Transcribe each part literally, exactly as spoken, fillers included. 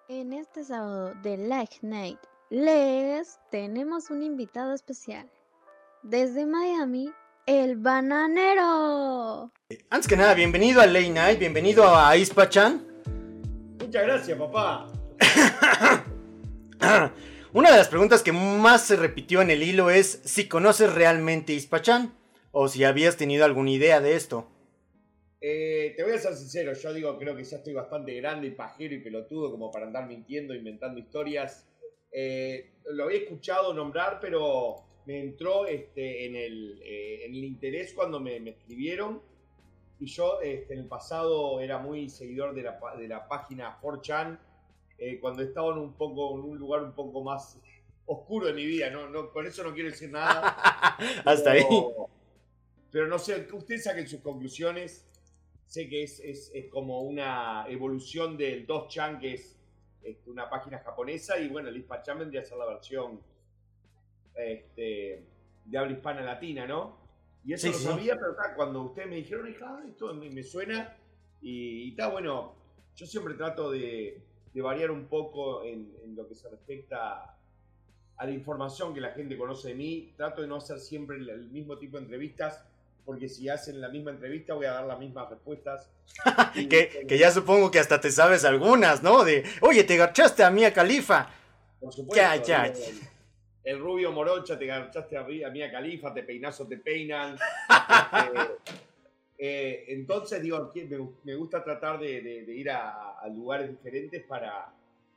En este sábado de Like Night Les tenemos un invitado especial. Desde Miami, el bananero. Antes que nada, bienvenido a Late Night, bienvenido a Ispa-chan. Muchas gracias, papá. Una de las preguntas que más se repitió en el hilo es si conoces realmente Ispa-chan o si habías tenido alguna idea de esto. Eh, te voy a ser sincero, yo digo, creo que ya estoy bastante grande y pajero y pelotudo como para andar mintiendo, inventando historias. Eh, lo había escuchado nombrar, pero me entró este, en, el, eh, en el interés cuando me, me escribieron. Y yo este, en el pasado era muy seguidor de la, de la página cuatro chan, eh, cuando estaba en un, poco, en un lugar un poco más oscuro de mi vida. No, no, con eso no quiero decir nada. Hasta pero, ahí. Pero no sé, ustedes saquen sus conclusiones. Sé que es, es, es como una evolución del dos chan, que es este, una página japonesa, y bueno, el Ispa-chan vendría a ser la versión este, de habla hispana latina, ¿no? Y eso Sí, lo sí. sabía, pero ta, cuando ustedes me dijeron, dije, ah, esto me, me suena, y está bueno. Yo siempre trato de, de variar un poco en, en lo que se respecta a la información que la gente conoce de mí. Trato de no hacer siempre el, el mismo tipo de entrevistas, porque si hacen la misma entrevista voy a dar las mismas respuestas. Y, que, que ya supongo que hasta te sabes algunas, ¿no? De, oye, te garchaste a Mia Khalifa. por supuesto, Ya, ya. el, el rubio morocha, te garchaste a, a Mia Khalifa, te peinazo, te peinan. este, eh, entonces, digo, me, me gusta tratar de, de, de ir a, a lugares diferentes para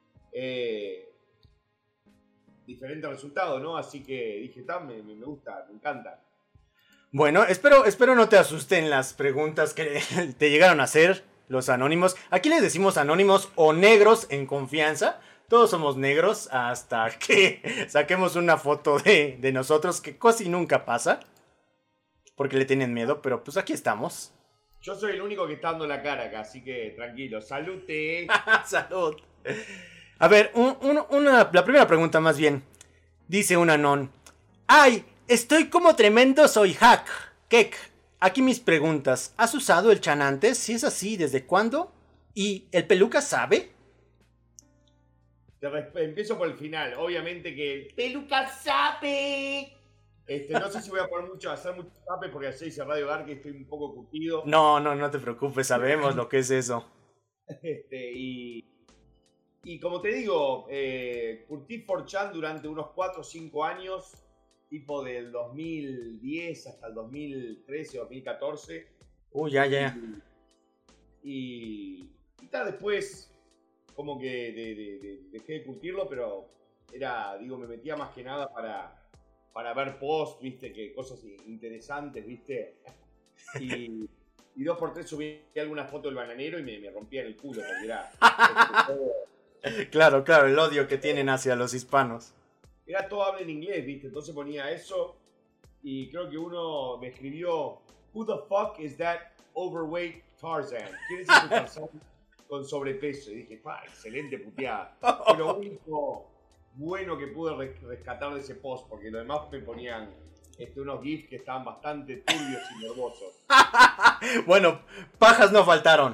eh, diferentes resultados, ¿no? Así que dije, me, me gusta, me encanta. Bueno, espero, espero no te asusten las preguntas que te llegaron a hacer los anónimos. Aquí les decimos anónimos o negros en confianza. Todos somos negros hasta que saquemos una foto de, de nosotros, que casi nunca pasa. Porque le tienen miedo, pero pues aquí estamos. Yo soy el único que está dando la cara acá, así que tranquilo. Salute. Salud. A ver, un, un, una, la primera pregunta más bien. Dice un anón. ¡Ay! Estoy como tremendo soy hack. Kek. Aquí mis preguntas. ¿Has usado el chan antes? Si es así, ¿desde cuándo? ¿Y el peluca sabe? Te empiezo por el final. Obviamente que el peluca sabe. Este, no sé si voy a poner mucho, hacer mucho zape porque así dice Radio Gar que estoy un poco curtido. No, no, no te preocupes, sabemos lo que es eso. Este, y, y como te digo, eh, curtí cuatro chan durante unos cuatro o cinco años, tipo del dos mil diez hasta el dos mil trece o dos mil catorce. Uy, uh, ya, ya. Y, y, y tal, después como que de, de, de, dejé de curtirlo, pero era, digo, me metía más que nada para... para ver posts, viste, que cosas interesantes, viste. Y, y dos por tres subí alguna foto del bananero y me, me rompía el culo, porque era... Todo, claro, claro, el odio que tienen hacia los hispanos. Era todo habla en inglés, viste, entonces ponía eso y creo que uno me escribió, who the fuck is that overweight Tarzan? ¿Quién es ese Tarzan con sobrepeso? Y dije, pa, excelente puteada. Fue lo único bueno que pude rescatar de ese post, porque los demás me ponían este, unos gifs que estaban bastante turbios y nervosos. Bueno, pajas no faltaron.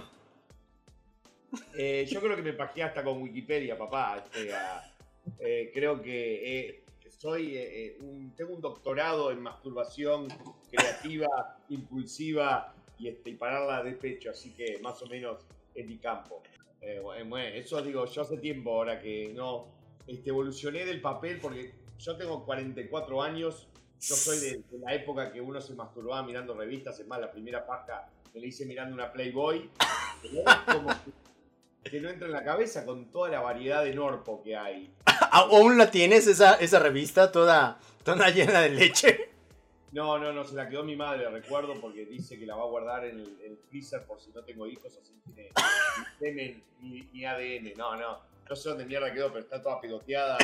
Eh, yo creo que me pajeé hasta con Wikipedia, papá. Este, a, eh, creo que eh, soy eh, un, tengo un doctorado en masturbación creativa, impulsiva y, este, y pararla de pecho, así que más o menos es mi campo. Eh, bueno, eso digo, yo hace tiempo ahora que no... Este, evolucioné del papel porque yo tengo cuarenta y cuatro años. Yo soy de, de la época que uno se masturbaba mirando revistas. Es más, la primera paja me la hice mirando una Playboy. Pero es como que, que no entra en la cabeza con toda la variedad de Norpo que hay. ¿Aún la tienes esa, esa revista toda, toda llena de leche? No, no, no, se la quedó mi madre, recuerdo, porque dice que la va a guardar en el, en el freezer por si no tengo hijos, así tiene ni semen ni, ni A D N. No, no. No sé dónde mierda quedó, pero está toda piloteada.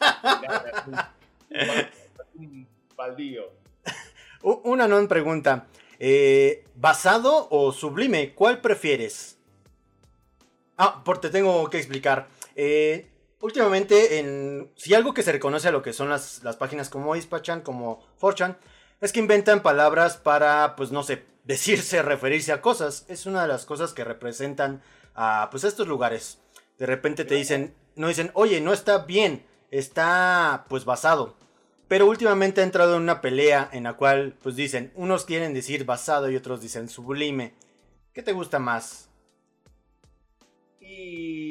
Un baldío. Una non pregunta. Eh, ¿Basado o sublime? ¿Cuál prefieres? Ah, porque te tengo que explicar. Eh, últimamente, en, si algo que se reconoce a lo que son las, las páginas como Ispa-chan, como cuatro chan, es que inventan palabras para, pues no sé, decirse, referirse a cosas. Es una de las cosas que representan a pues, estos lugares. De repente te dicen, no dicen, oye, no está bien, está pues basado. Pero últimamente ha entrado en una pelea en la cual pues dicen, unos quieren decir basado y otros dicen sublime. ¿Qué te gusta más? Y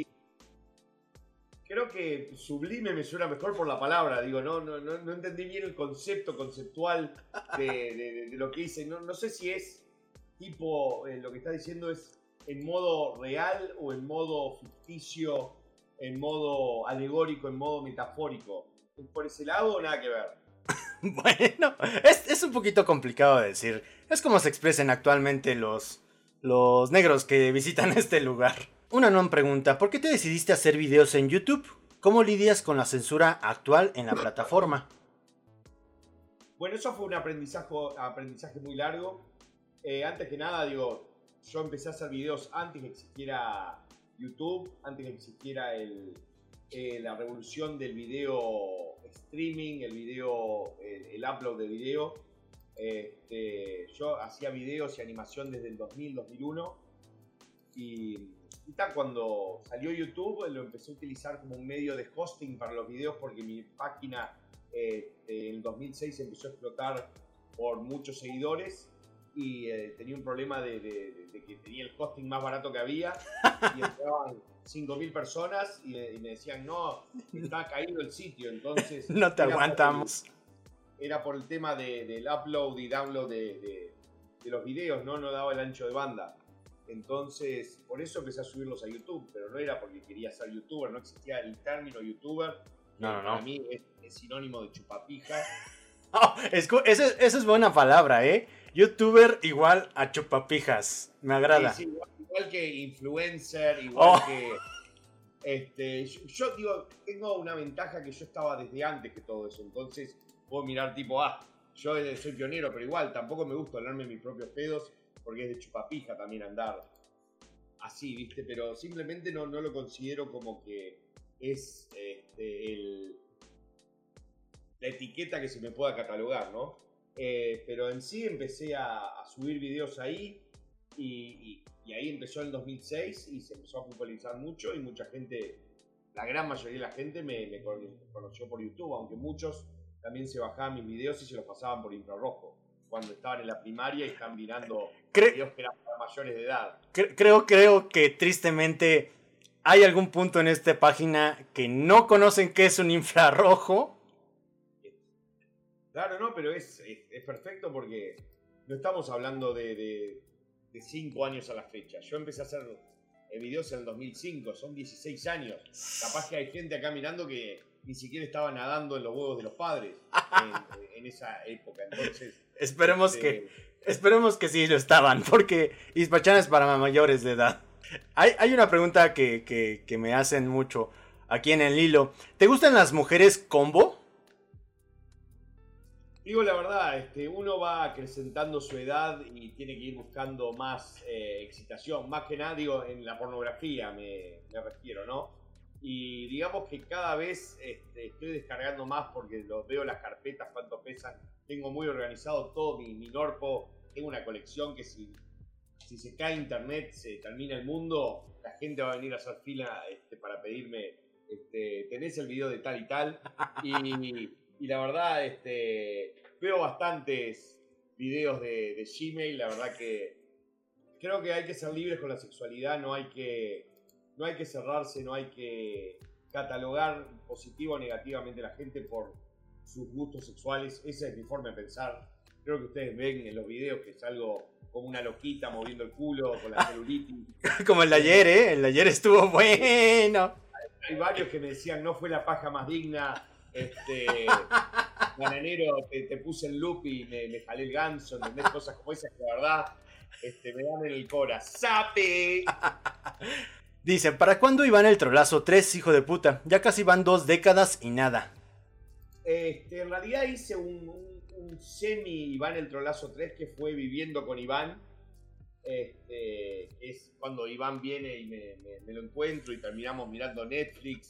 creo que sublime me suena mejor por la palabra. Digo, no, no, no, no entendí bien el concepto conceptual de, de, de lo que dice. No, no sé si es tipo, eh, lo que está diciendo es en modo real o en modo ficticio, en modo alegórico, en modo metafórico. Por ese lado, nada que ver. Bueno, es, es un poquito complicado de decir. Es como se expresan actualmente los, los negros que visitan este lugar. Una non pregunta, ¿por qué te decidiste a hacer videos en YouTube? ¿Cómo lidias con la censura actual en la plataforma? Bueno, eso fue un aprendizaje, aprendizaje muy largo. Eh, antes que nada, digo, yo empecé a hacer videos antes que existiera YouTube, antes que existiera el, eh, la revolución del video streaming, el video, el, el upload de video. Este, yo hacía videos y animación desde el dos mil, dos mil uno y, y tal, cuando salió YouTube lo empecé a utilizar como un medio de hosting para los videos porque mi página eh, en el dos mil seis empezó a explotar por muchos seguidores y eh, tenía un problema de, de, de que tenía el hosting más barato que había y entraban cinco mil personas y, y me decían, no, está caído el sitio, entonces... No te aguantamos. Por el, era por el tema de, del upload y download de, de, de los videos, ¿no? No daba el ancho de banda. Entonces, por eso empecé a subirlos a YouTube, pero no era porque quería ser youtuber, no existía el término youtuber. No, no, no. Para mí es, es sinónimo de chupapija. Oh, es, esa, esa es buena palabra, ¿eh? Youtuber igual a chupapijas. Me agrada. Sí, sí, igual, igual que influencer, igual oh. que... Este, yo, yo digo, tengo una ventaja que yo estaba desde antes que todo eso, entonces puedo mirar tipo, ah, yo soy pionero, pero igual tampoco me gusta hablarme mis propios pedos, porque es de chupapija también andar así, ¿viste? Pero simplemente no, no lo considero como que es este, el, la etiqueta que se me pueda catalogar, ¿no? Eh, pero en sí empecé a, a subir videos ahí y, y, y ahí empezó en el dos mil seis y se empezó a popularizar mucho y mucha gente, la gran mayoría de la gente me, me conoció por YouTube, aunque muchos también se bajaban mis videos y se los pasaban por infrarrojo cuando estaban en la primaria y están mirando Cre videos que eran para mayores de edad. Cre creo, creo que tristemente hay algún punto en esta página que no conocen qué es un infrarrojo. Claro, no, pero es, es, es perfecto porque no estamos hablando de, de, de cinco años a la fecha. Yo empecé a hacer videos en el dos mil cinco, son dieciséis años. Capaz que hay gente acá mirando que ni siquiera estaba nadando en los huevos de los padres en, en esa época. Entonces, esperemos, este... que, esperemos que sí lo estaban, porque Ispachán es para mayores de edad. Hay, hay una pregunta que, que, que me hacen mucho aquí en el hilo. ¿Te gustan las mujeres combo? Digo la verdad, este, uno va acrecentando su edad y tiene que ir buscando más eh, excitación. Más que nada, digo, en la pornografía me, me refiero, ¿no? Y digamos que cada vez este, estoy descargando más porque los veo las carpetas, cuánto pesan. Tengo muy organizado todo mi, mi Norpo. Tengo una colección que si, si se cae internet, se termina el mundo, la gente va a venir a hacer fila este, para pedirme, este, tenés el video de tal y tal. Y... Y la verdad, este, veo bastantes videos de, de Gmail. La verdad que creo que hay que ser libres con la sexualidad. No hay que, no hay que cerrarse, no hay que catalogar positivo o negativamente a la gente por sus gustos sexuales. Esa es mi forma de pensar. Creo que ustedes ven en los videos que salgo como una loquita moviendo el culo con la celulitis. Como el de ayer, ¿eh? El de ayer estuvo bueno. Hay varios que me decían, no fue la paja más digna. Este, bananero, te, te puse en loop y me, me jalé el ganso, ¿entendés? Cosas como esas que la verdad este, me dan en el cora. ¡Sape! Dicen, ¿para cuándo Iván el Trolazo tres, hijo de puta? Ya casi van dos décadas y nada. Este, en realidad hice un, un, un semi Iván el Trolazo tres que fue Viviendo con Iván. Este, es cuando Iván viene y me, me, me lo encuentro y terminamos mirando Netflix.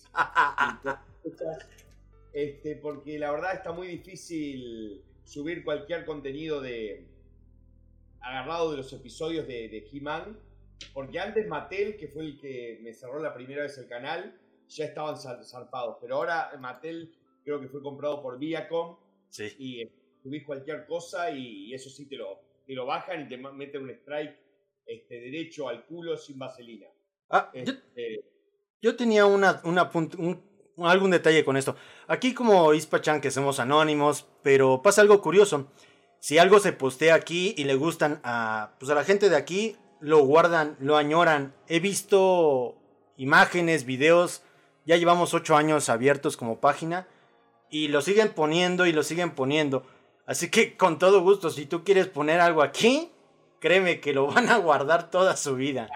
Este, porque la verdad está muy difícil subir cualquier contenido de agarrado de los episodios de, de He-Man Porque antes Mattel, que fue el que me cerró la primera vez el canal, ya estaban zarpados. Pero ahora Mattel creo que fue comprado por Viacom. Sí. Y eh, subís cualquier cosa y, y eso sí te lo, te lo bajan y te meten un strike este, derecho al culo sin vaselina. Ah, este, yo, yo tenía una, una punt, un, algún detalle con esto. Aquí como Ispachan que somos anónimos, pero pasa algo curioso. Si algo se postea aquí y le gustan a, pues a la gente de aquí, lo guardan, lo añoran. He visto imágenes, videos, ya llevamos ocho años abiertos como página y lo siguen poniendo y lo siguen poniendo. Así que con todo gusto, si tú quieres poner algo aquí, créeme que lo van a guardar toda su vida.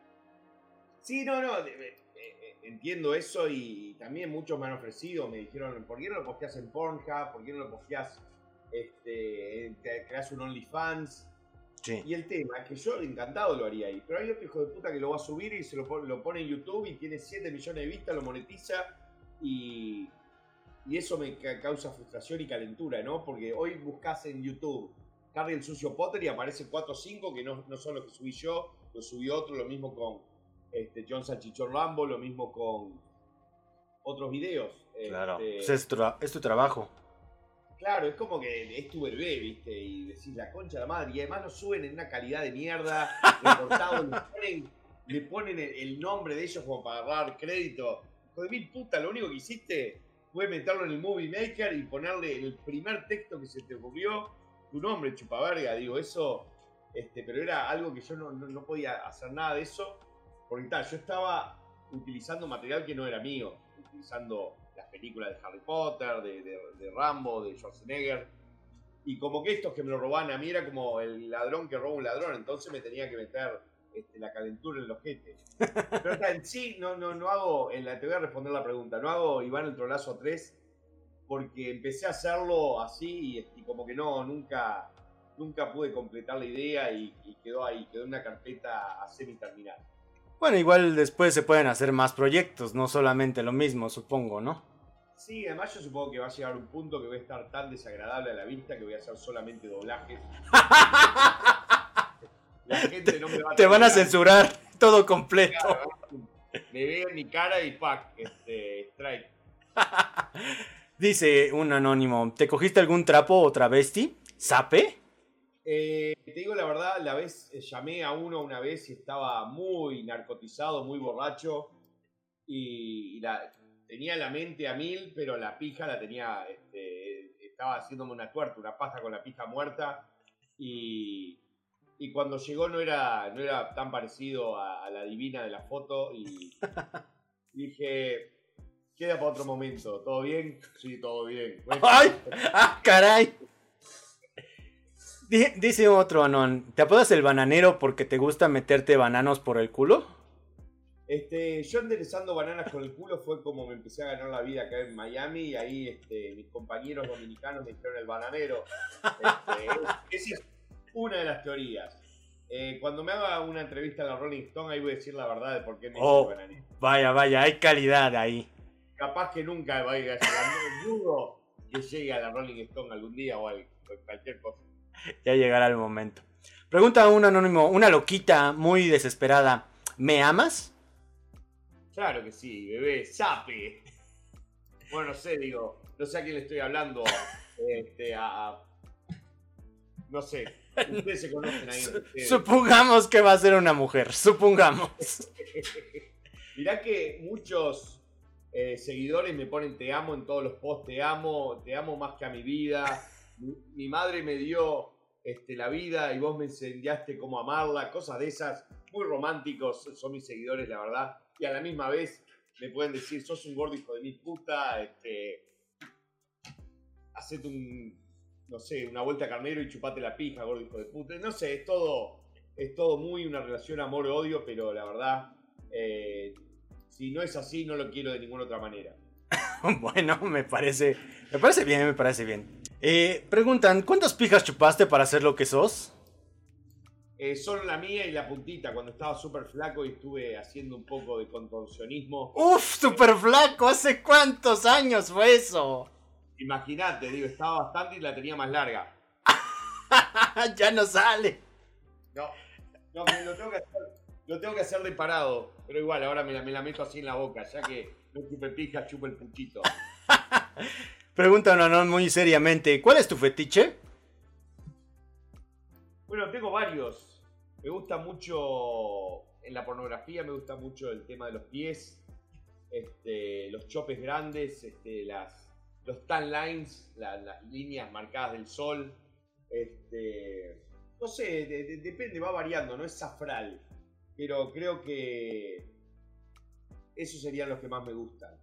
Sí, no, no, de, de, de, entiendo eso y también muchos me han ofrecido, me dijeron, ¿por qué no lo posteas en Pornhub? ¿Por qué no lo posteas, este, te creas un OnlyFans? Sí. Y el tema es que yo encantado lo haría ahí, pero hay otro hijo de puta que lo va a subir y se lo pone, lo pone en YouTube y tiene siete millones de vistas, lo monetiza y, y eso me causa frustración y calentura, ¿no? Porque hoy buscas en YouTube Harry el Sucio Potter y aparece cuatro o cinco que no, no son los que subí yo, lo subió otro, lo mismo con este, John Salchichón Rambo, lo mismo con otros videos. Claro, este, pues es, tu, es tu trabajo. Claro, es como que es tu bebé, ¿viste? Y decís la concha de la madre. Y además lo suben en una calidad de mierda, recortado, le ponen, le ponen el, el nombre de ellos como para agarrar crédito. Hijo de mil puta, lo único que hiciste fue meterlo en el Movie Maker y ponerle el primer texto que se te ocurrió, tu nombre, chupaverga. Digo, eso, este, pero era algo que yo no, no, no podía hacer nada de eso. Porque tal, yo estaba utilizando material que no era mío, utilizando las películas de Harry Potter, de, de, de Rambo, de Schwarzenegger, y como que estos que me lo robaban a mí era como el ladrón que roba un ladrón, entonces me tenía que meter este, la calentura en el ojete. Pero hasta en sí no, no, no hago, en la, te voy a responder la pregunta, no hago Iván el Trolazo tres porque empecé a hacerlo así y, y como que no, nunca, nunca pude completar la idea y, y quedó ahí, quedó en una carpeta a semi-terminar. Bueno, igual después se pueden hacer más proyectos, no solamente lo mismo, supongo, ¿no? Sí, además yo supongo que va a llegar un punto que voy a estar tan desagradable a la vista que voy a hacer solamente doblajes. La gente no me va a Te van a censurar todo completo. Claro, me ve en mi cara y ¡pac! Este, strike. Dice un anónimo, ¿te cogiste algún trapo o travesti? ¿Sape? Eh, te digo la verdad, la vez eh, llamé a uno una vez y estaba muy narcotizado, muy borracho y, y la, tenía la mente a mil, pero la pija la tenía, este, estaba haciéndome una tuerta, una paja con la pija muerta y, y cuando llegó no era, no era tan parecido a, a la divina de la foto y dije, queda para otro momento, ¿todo bien? Sí, todo bien. Bueno, ¡Ay! ¡Ah, caray! Dice otro anón, ¿te apodas el bananero porque te gusta meterte bananos por el culo? Este, yo enderezando bananas con el culo fue como me empecé a ganar la vida acá en Miami y ahí este, mis compañeros dominicanos me dijeron el bananero. Este, esa es una de las teorías. Eh, cuando me haga una entrevista a la Rolling Stone ahí voy a decir la verdad de por qué me oh, hice el bananero. Vaya, vaya, hay calidad ahí. Capaz que nunca vaya a llegar, no dudo que llegue a la Rolling Stone algún día o algo, cualquier cosa. Ya llegará el momento. Pregunta un anónimo, una loquita muy desesperada. ¿Me amas? Claro que sí, bebé, sape. Bueno, no sé, digo, no sé a quién le estoy hablando. Este, a, a no sé, ustedes se conocen ahí. Ustedes. Supongamos que va a ser una mujer, supongamos. Mirá que muchos eh, seguidores me ponen te amo en todos los posts, te amo, te amo más que a mi vida. Mi, mi madre me dio este, la vida y vos me enseñaste cómo amarla, cosas de esas, muy románticos son mis seguidores, la verdad. Y a la misma vez me pueden decir, sos un gordo hijo de mi puta, este, hacete un, no sé, una vuelta a carnero y chupate la pija, gordo hijo de puta. No sé, es todo, es todo muy una relación amor-odio, pero la verdad, eh, si no es así, no lo quiero de ninguna otra manera. Bueno, me parece, me parece bien, me parece bien. Eh, preguntan, ¿cuántas pijas chupaste para ser lo que sos? Eh, solo la mía y la puntita, cuando estaba súper flaco y estuve haciendo un poco de contorsionismo. ¡Uf, súper flaco! ¿Hace cuántos años fue eso? Imagínate, digo, estaba bastante y la tenía más larga. Ya no sale. No, no, me lo tengo que hacer. lo tengo que hacer de parado, pero igual ahora me la, me la meto así en la boca, ya que no chupe pija, chupe el puchito. Pregunta no, no, muy seriamente, ¿cuál es tu fetiche? Bueno, tengo varios. Me gusta mucho, en la pornografía me gusta mucho el tema de los pies, este, los chopes grandes, este, las, los tan lines, la, las líneas marcadas del sol. Este, no sé, de, de, depende, va variando, no es safral, pero creo que esos serían los que más me gustan.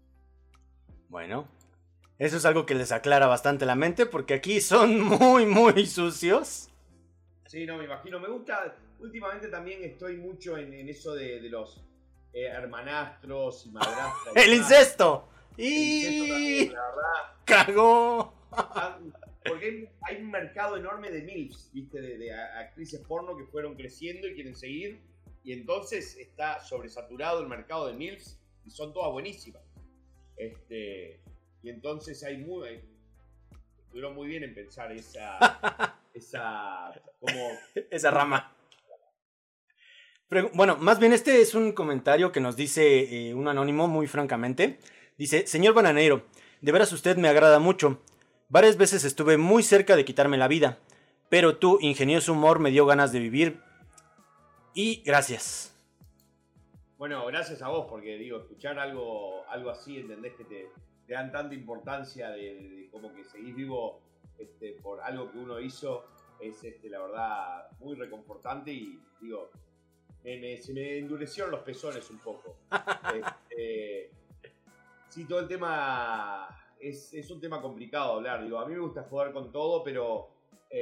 Bueno, eso es algo que les aclara bastante la mente porque aquí son muy, muy sucios. Sí, no, me imagino. Me gusta, últimamente también estoy mucho en, en eso de, de los eh, hermanastros y madrastras. ¡El incesto! El ¡Y! incesto también, la verdad. ¡Cagó! Porque hay, hay un mercado enorme de MILFs, ¿viste? De, de actrices porno que fueron creciendo y quieren seguir. Y entonces está sobresaturado el mercado de MILFs y son todas buenísimas. Este, y entonces hay muy... Hay, estuvieron muy bien en pensar esa... esa... como... esa rama. Pero, bueno, más bien este es un comentario que nos dice eh, un anónimo muy francamente. Dice, señor Bananero, de veras usted me agrada mucho. Varias veces estuve muy cerca de quitarme la vida, pero tu ingenioso humor me dio ganas de vivir. Y gracias. Bueno, gracias a vos, porque digo, escuchar algo, algo así, entendés que te, te dan tanta importancia de, de, de como que seguís vivo este, por algo que uno hizo, es este, la verdad muy reconfortante y digo, me, me, se me endurecieron los pezones un poco. este, sí, todo el tema es, es un tema complicado hablar, digo, a mí me gusta jugar con todo, pero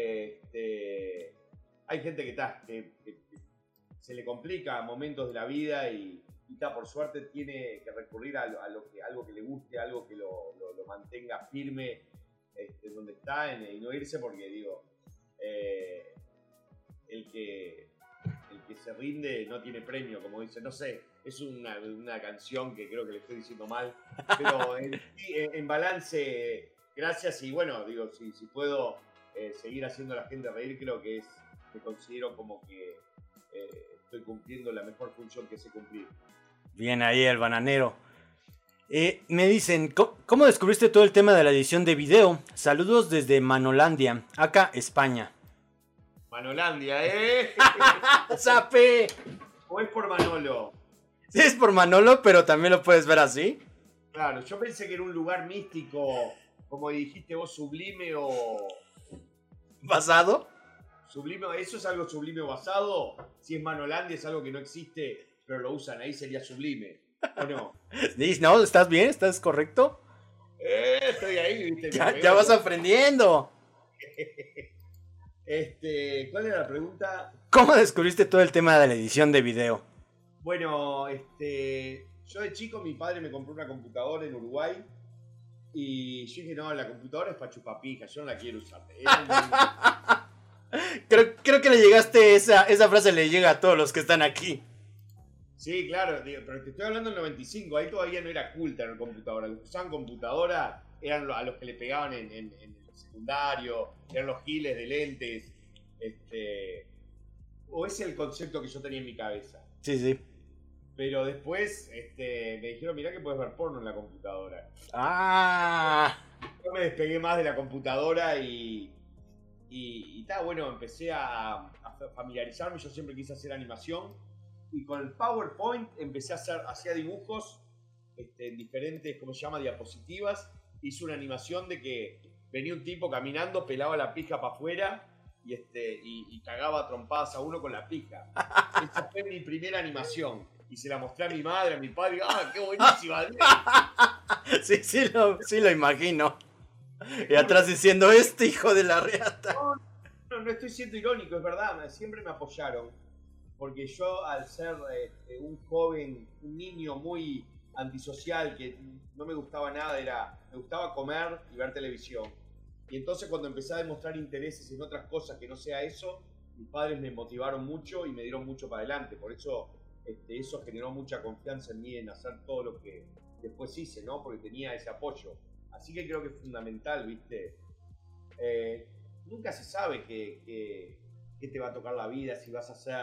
este, hay gente que está, que, que, que se le complica momentos de la vida y, y ta, por suerte tiene que recurrir a, a lo que, algo que le guste, algo que lo, lo, lo mantenga firme este, donde está en, y no irse porque digo, eh, el, que, el que se rinde no tiene premio, como dice, no sé, es una, una canción que creo que le estoy diciendo mal, pero en, en balance, gracias y bueno, digo, si, si puedo eh, seguir haciendo a la gente reír, creo que es, me considero como que eh, estoy cumpliendo la mejor función que sé cumplir. Bien ahí el bananero. Eh, me dicen, ¿cómo descubriste todo el tema de la edición de video? Saludos desde Manolandia, acá, España. Manolandia, ¿eh? ¡Sape! ¿O es por Manolo? Sí, es por Manolo, pero también lo puedes ver así. Claro, yo pensé que era un lugar místico, como dijiste vos, sublime o... ¿Basado? Sublime, ¿eso es algo sublime o basado? Si es Manolandia es algo que no existe, pero lo usan ahí, sería sublime, ¿o no? No, ¿estás bien? ¿Estás correcto? Eh, estoy ahí, ¿viste? Ya, ya vas aprendiendo. Este, ¿cuál era la pregunta? ¿Cómo descubriste todo el tema de la edición de video? Bueno, este, yo de chico mi padre me compró una computadora en Uruguay y yo dije, no, la computadora es para chupapija, yo no la quiero usar. creo, creo que le llegaste, esa, esa frase le llega a todos los que están aquí. Sí, claro, digo, pero te estoy hablando del noventa y cinco, ahí todavía no era cool tener computadora. Los que usaban computadora eran a los que le pegaban en, en, en el secundario, eran los giles de lentes. Este, o ese es el concepto que yo tenía en mi cabeza. Sí, sí. Pero después este, me dijeron, mirá que puedes ver porno en la computadora. Ah. Yo me despegué más de la computadora y... Y, y ta, bueno, empecé a, a familiarizarme, yo siempre quise hacer animación. Y con el PowerPoint empecé a hacer hacía dibujos este, en diferentes, ¿cómo se llama?, diapositivas. Hice una animación de que venía un tipo caminando, pelaba la pija para afuera y, este, y, y cagaba a trompadas a uno con la pija. Esa fue mi primera animación. Y se la mostré a mi madre, a mi padre. ¡Ah, qué buenísima! Sí, sí lo, sí lo imagino. Y atrás diciendo, este hijo de la reata. No, no, no estoy siendo irónico, es verdad. Siempre me apoyaron. Porque yo, al ser este, un joven, un niño muy antisocial, que no me gustaba nada, era, me gustaba comer y ver televisión. Y entonces cuando empecé a demostrar intereses en otras cosas que no sea eso, mis padres me motivaron mucho y me dieron mucho para adelante. Por eso este, eso generó mucha confianza en mí en hacer todo lo que después hice, ¿no? Porque tenía ese apoyo. Así que creo que es fundamental, ¿viste? Eh, nunca se sabe qué, qué, qué te va a tocar la vida, si vas a ser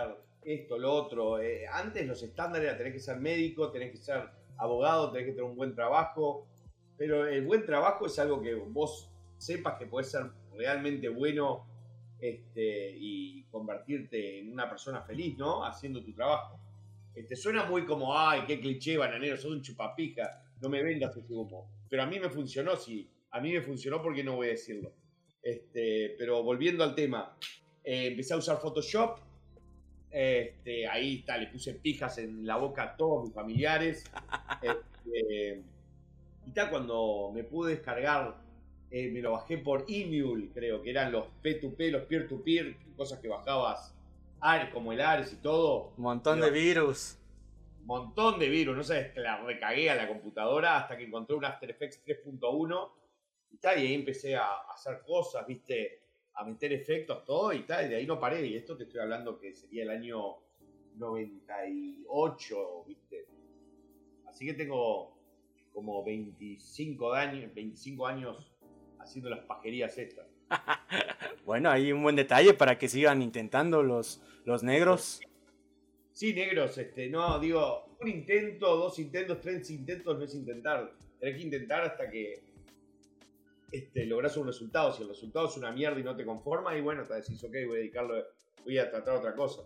esto, lo otro. Eh, antes los estándares era tenés que ser médico, tenés que ser abogado, tenés que tener un buen trabajo. Pero el buen trabajo es algo que vos sepas que podés ser realmente bueno este, y convertirte en una persona feliz, ¿no? Haciendo tu trabajo. Este, suena muy como, ay, qué cliché, bananero, sos un chupapija, no me vendas ese humo. Pero a mí me funcionó, sí. A mí me funcionó, porque no voy a decirlo. Este, pero volviendo al tema, eh, empecé a usar Photoshop. Este, ahí está, le puse pijas en la boca a todos mis familiares. Este, y tal, cuando me pude descargar, eh, me lo bajé por Emule, creo que eran los P dos P, los peer-to-peer, cosas que bajabas, Ares, como el Ares y todo. Un montón Pero, de virus. montón de virus, no sabes, la recagué a la computadora hasta que encontré un After Effects tres punto uno y tal, y ahí empecé a, a hacer cosas, viste, a meter efectos, todo y tal, y de ahí no paré. Y esto te estoy hablando que sería el año noventa y ocho, viste. Así que tengo como veinticinco años, veinticinco años haciendo las pajerías estas. Bueno, hay un buen detalle para que sigan intentando los, los negros. Sí, negros, este, no, digo, un intento, dos intentos, tres intentos no es intentar. Tenés que intentar hasta que este, lográs un resultado. Si el resultado es una mierda y no te conforma, y bueno, te decís, ok, voy a dedicarlo, voy a tratar otra cosa.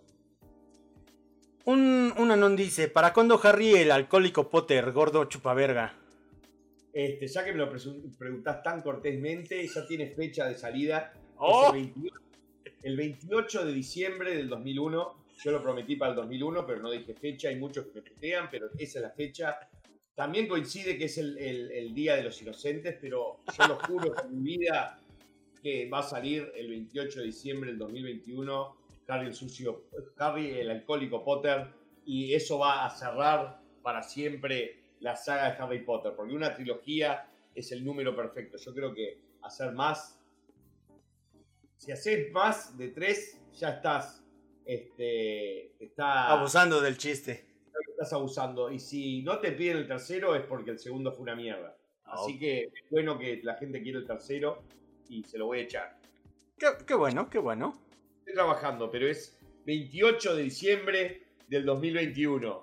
Un, un anón dice, ¿para cuándo Harry el alcohólico Potter, gordo chupaverga? Este, ya que me lo preguntás tan cortésmente, ya tiene fecha de salida. ¡Oh! Es el, veintiocho, el veintiocho de diciembre del dos mil uno. Yo lo prometí para el dos mil uno, pero no dije fecha. Hay muchos que me putean, pero esa es la fecha. También coincide que es el, el, el Día de los Inocentes, pero yo lo juro con mi vida que va a salir el veintiocho de diciembre del dos mil veintiuno Harry el sucio, Harry el alcohólico Potter, y eso va a cerrar para siempre la saga de Harry Potter, porque una trilogía es el número perfecto. Yo creo que hacer más, si haces más de tres, ya estás, este, está, abusando del chiste. Estás abusando. Y si no te piden el tercero es porque el segundo fue una mierda. Así Oh. que es bueno que la gente quiera el tercero y se lo voy a echar. Qué, qué bueno, qué bueno. Estoy trabajando, pero es veintiocho de diciembre del dos mil veintiuno.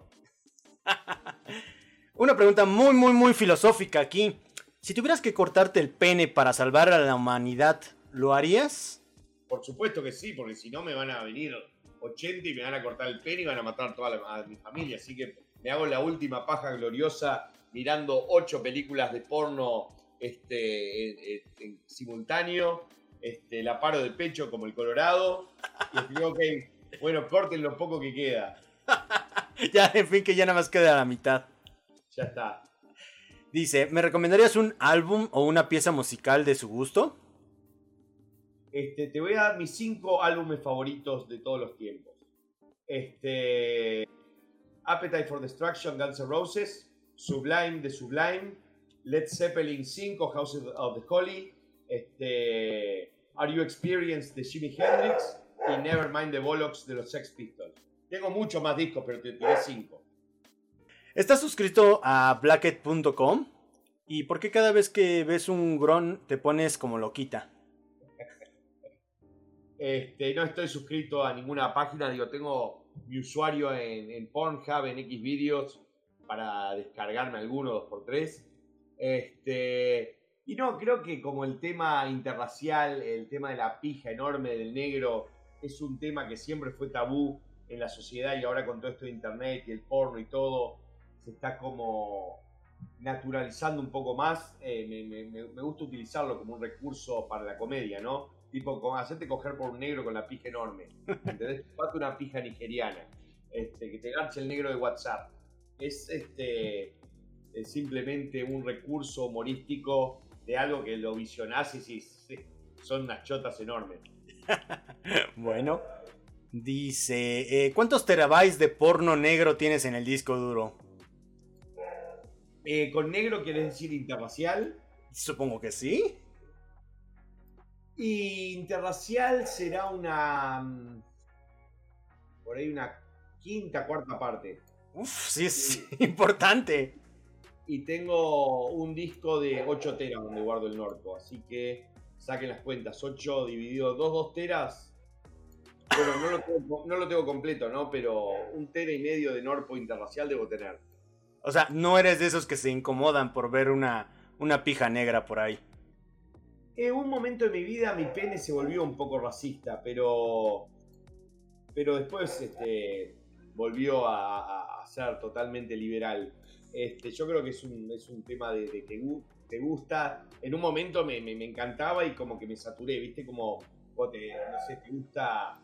Una pregunta muy, muy, muy filosófica aquí. Si tuvieras que cortarte el pene para salvar a la humanidad, ¿lo harías? Por supuesto que sí, porque si no me van a venir ochenta y me van a cortar el pene y van a matar toda la, a mi familia. Así que me hago la última paja gloriosa mirando ocho películas de porno este, en, en, en simultáneo. Este, la paro de pecho como el Colorado. Y digo, ok, bueno, corten lo poco que queda. Ya, en fin, que ya nada más queda la mitad. Ya está. Dice, ¿me recomendarías un álbum o una pieza musical de su gusto? Este, te voy a dar mis cinco álbumes favoritos de todos los tiempos. Este, Appetite for Destruction, Guns N' Roses. Sublime, de Sublime. Led Zeppelin cinco, House of the Holy. Este, Are You Experienced, de Jimi Hendrix. Y Nevermind the Bollocks, de los Sex Pistols. Tengo muchos más discos, pero te tiré cinco. ¿Estás suscrito a Blackhead punto com? ¿Y por qué cada vez que ves un gron te pones como loquita? Este, no estoy suscrito a ninguna página, digo, tengo mi usuario en, en Pornhub, en Xvideos, para descargarme alguno dos por tres. Este, y no, creo que como el tema interracial, el tema de la pija enorme del negro, es un tema que siempre fue tabú en la sociedad, y ahora con todo esto de internet y el porno y todo, se está como naturalizando un poco más. Eh, me, me, me gusta utilizarlo como un recurso para la comedia, ¿no? Tipo, con hacerte coger por un negro con la pija enorme. ¿Entendés? Pate una pija nigeriana. Este, que te garche el negro de WhatsApp. Es, este, es simplemente un recurso humorístico de algo que lo visionás y sí, sí, son unas chotas enormes. Bueno, dice, eh, ¿cuántos terabytes de porno negro tienes en el disco duro? Eh, ¿Con negro quieres decir interracial? Supongo que sí. Y interracial será una... por ahí una quinta, cuarta parte. Uf, sí es sí. Importante. Y tengo un disco de ocho teras donde guardo el Norco. Así que saquen las cuentas. ocho dividido dos, dos teras. Bueno, no lo, tengo, no lo tengo completo, ¿no? Pero un tera y medio de Norpo interracial debo tener. O sea, no eres de esos que se incomodan por ver una, una pija negra por ahí. En un momento de mi vida mi pene se volvió un poco racista, pero pero después este, volvió a, a ser totalmente liberal. Este, yo creo que es un, es un tema de, de que te gusta. En un momento me, me, me encantaba y como que me saturé, ¿viste? Como, o te, no sé, te gusta...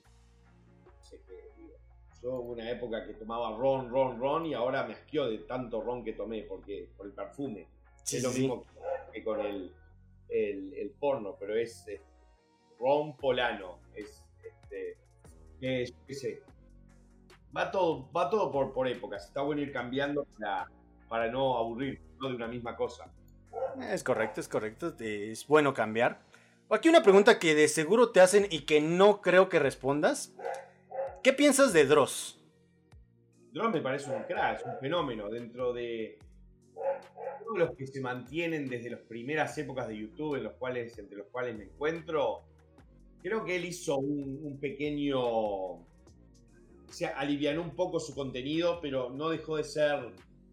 No sé qué digo. Yo hubo una época que tomaba ron, ron, ron y ahora me asqueó de tanto ron que tomé porque, por el perfume. Sí, es sí, lo mismo sí. que con el, el, el porno, pero es, es ron polano. Es, este, eh, yo qué sé. Va todo, va todo por, por épocas. Está bueno ir cambiando para, para no aburrir, no de una misma cosa. Es correcto, es correcto. Es bueno cambiar. Aquí una pregunta que de seguro te hacen y que no creo que respondas. ¿Qué piensas de Dross? Dross me parece un crack, es un fenómeno dentro de todos los que se mantienen desde las primeras épocas de YouTube, en los cuales, entre los cuales me encuentro. Creo que él hizo un, un pequeño... O sea, alivianó un poco su contenido, pero no dejó de ser...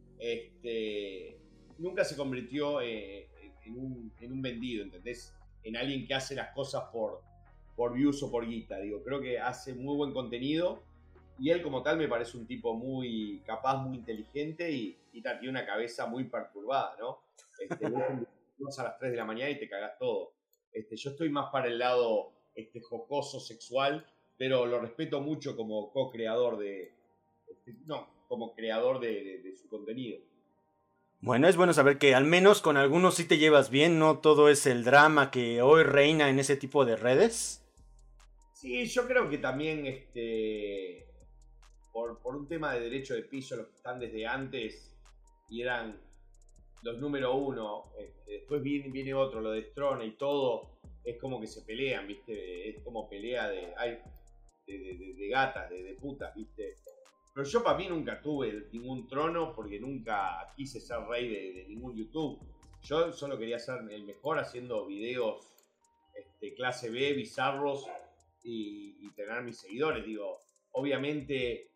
Este, nunca se convirtió eh, en, un, en un vendido, ¿entendés? En alguien que hace las cosas por, por views o por guita. Digo, creo que hace muy buen contenido y él como tal me parece un tipo muy capaz, muy inteligente y, y tiene una cabeza muy perturbada, ¿no? Este, vos a las tres de la mañana y te cagás todo. Este, yo estoy más para el lado este, jocoso, sexual, pero lo respeto mucho como co-creador de... Este, no, como creador de, de, de su contenido. Bueno, es bueno saber que al menos con algunos sí te llevas bien, no todo es el drama que hoy reina en ese tipo de redes. Sí, yo creo que también este, por, por un tema de derecho de piso, los que están desde antes y eran los número uno, este, después viene, viene otro, lo destrona y todo, es como que se pelean, ¿viste? Es como pelea de, ay, de, de, de, de gatas, de, de putas, ¿viste? Pero yo para mí nunca tuve ningún trono porque nunca quise ser rey de, de ningún YouTube. Yo solo quería ser el mejor haciendo videos este, clase B, bizarros y, y tener mis seguidores. Digo, obviamente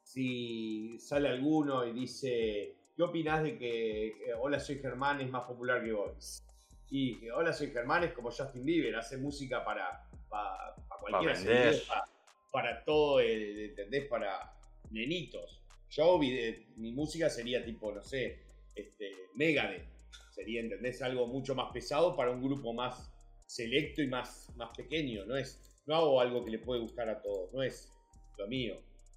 si sale alguno y dice, ¿qué opinás de que, que Hola Soy Germán es más popular que vos? Y que Hola Soy Germán es como Justin Bieber, hace música para, para, para cualquiera, Pa vender. para, para todo el, ¿entendés? Para nenitos. Yo, mi música sería tipo, no sé, este, Megadeth. Sería, ¿entendés? Algo mucho más pesado para un grupo más selecto y más, más pequeño. No es, no hago algo que le puede gustar a todos. No es lo mío.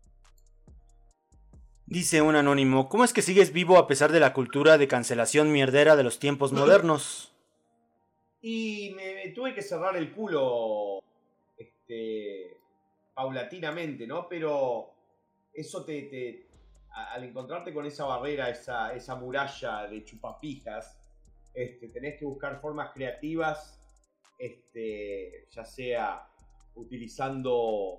Dice un anónimo, ¿cómo es que sigues vivo a pesar de la cultura de cancelación mierdera de los tiempos modernos? Y me, me tuve que cerrar el culo este, paulatinamente, ¿no? Pero eso te, te a, al encontrarte con esa barrera, esa, esa muralla de chupapijas, este, tenés que buscar formas creativas, este, ya sea utilizando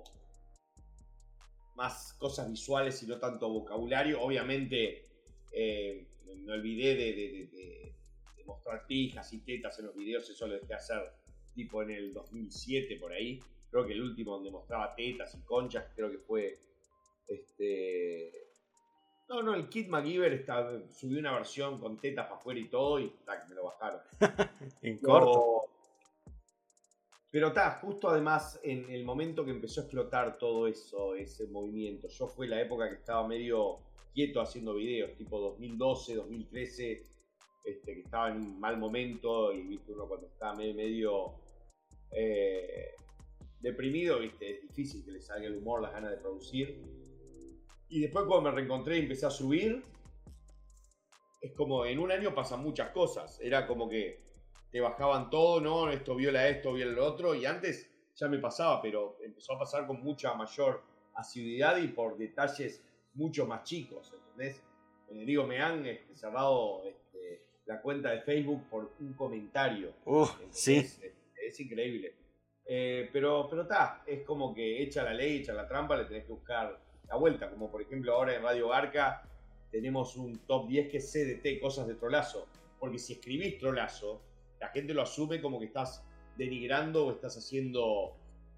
más cosas visuales y no tanto vocabulario. Obviamente eh, me olvidé de, de, de, de, de mostrar pijas y tetas en los videos, eso lo dejé hacer tipo en el dos mil siete por ahí. Creo que el último donde mostraba tetas y conchas creo que fue este... No, no, el Kid MacGyver está, subió una versión con tetas para afuera y todo y tac, me lo bajaron. En Pero, corto. pero está, justo además en el momento que empezó a explotar todo eso, ese movimiento, yo fue la época que estaba medio quieto haciendo videos, tipo dos mil doce, dos mil trece, este, que estaba en un mal momento y viste uno cuando está medio, medio eh, deprimido, viste, es difícil que le salga el humor, las ganas de producir. Y después cuando me reencontré y empecé a subir, es como en un año pasan muchas cosas. Era como que te bajaban todo, ¿no? Esto viola esto, viola lo otro. Y antes ya me pasaba, pero empezó a pasar con mucha mayor asiduidad y por detalles mucho más chicos, ¿entendés? Eh, digo, me han este, cerrado este, la cuenta de Facebook por un comentario. Uh, sí. Es, es, es increíble. Eh, pero pero está, es como que echa la ley, echa la trampa, le tenés que buscar la vuelta, como por ejemplo ahora en Radio Garca tenemos un top diez que es C D T, cosas de trolazo, porque si escribís trolazo, la gente lo asume como que estás denigrando o estás haciendo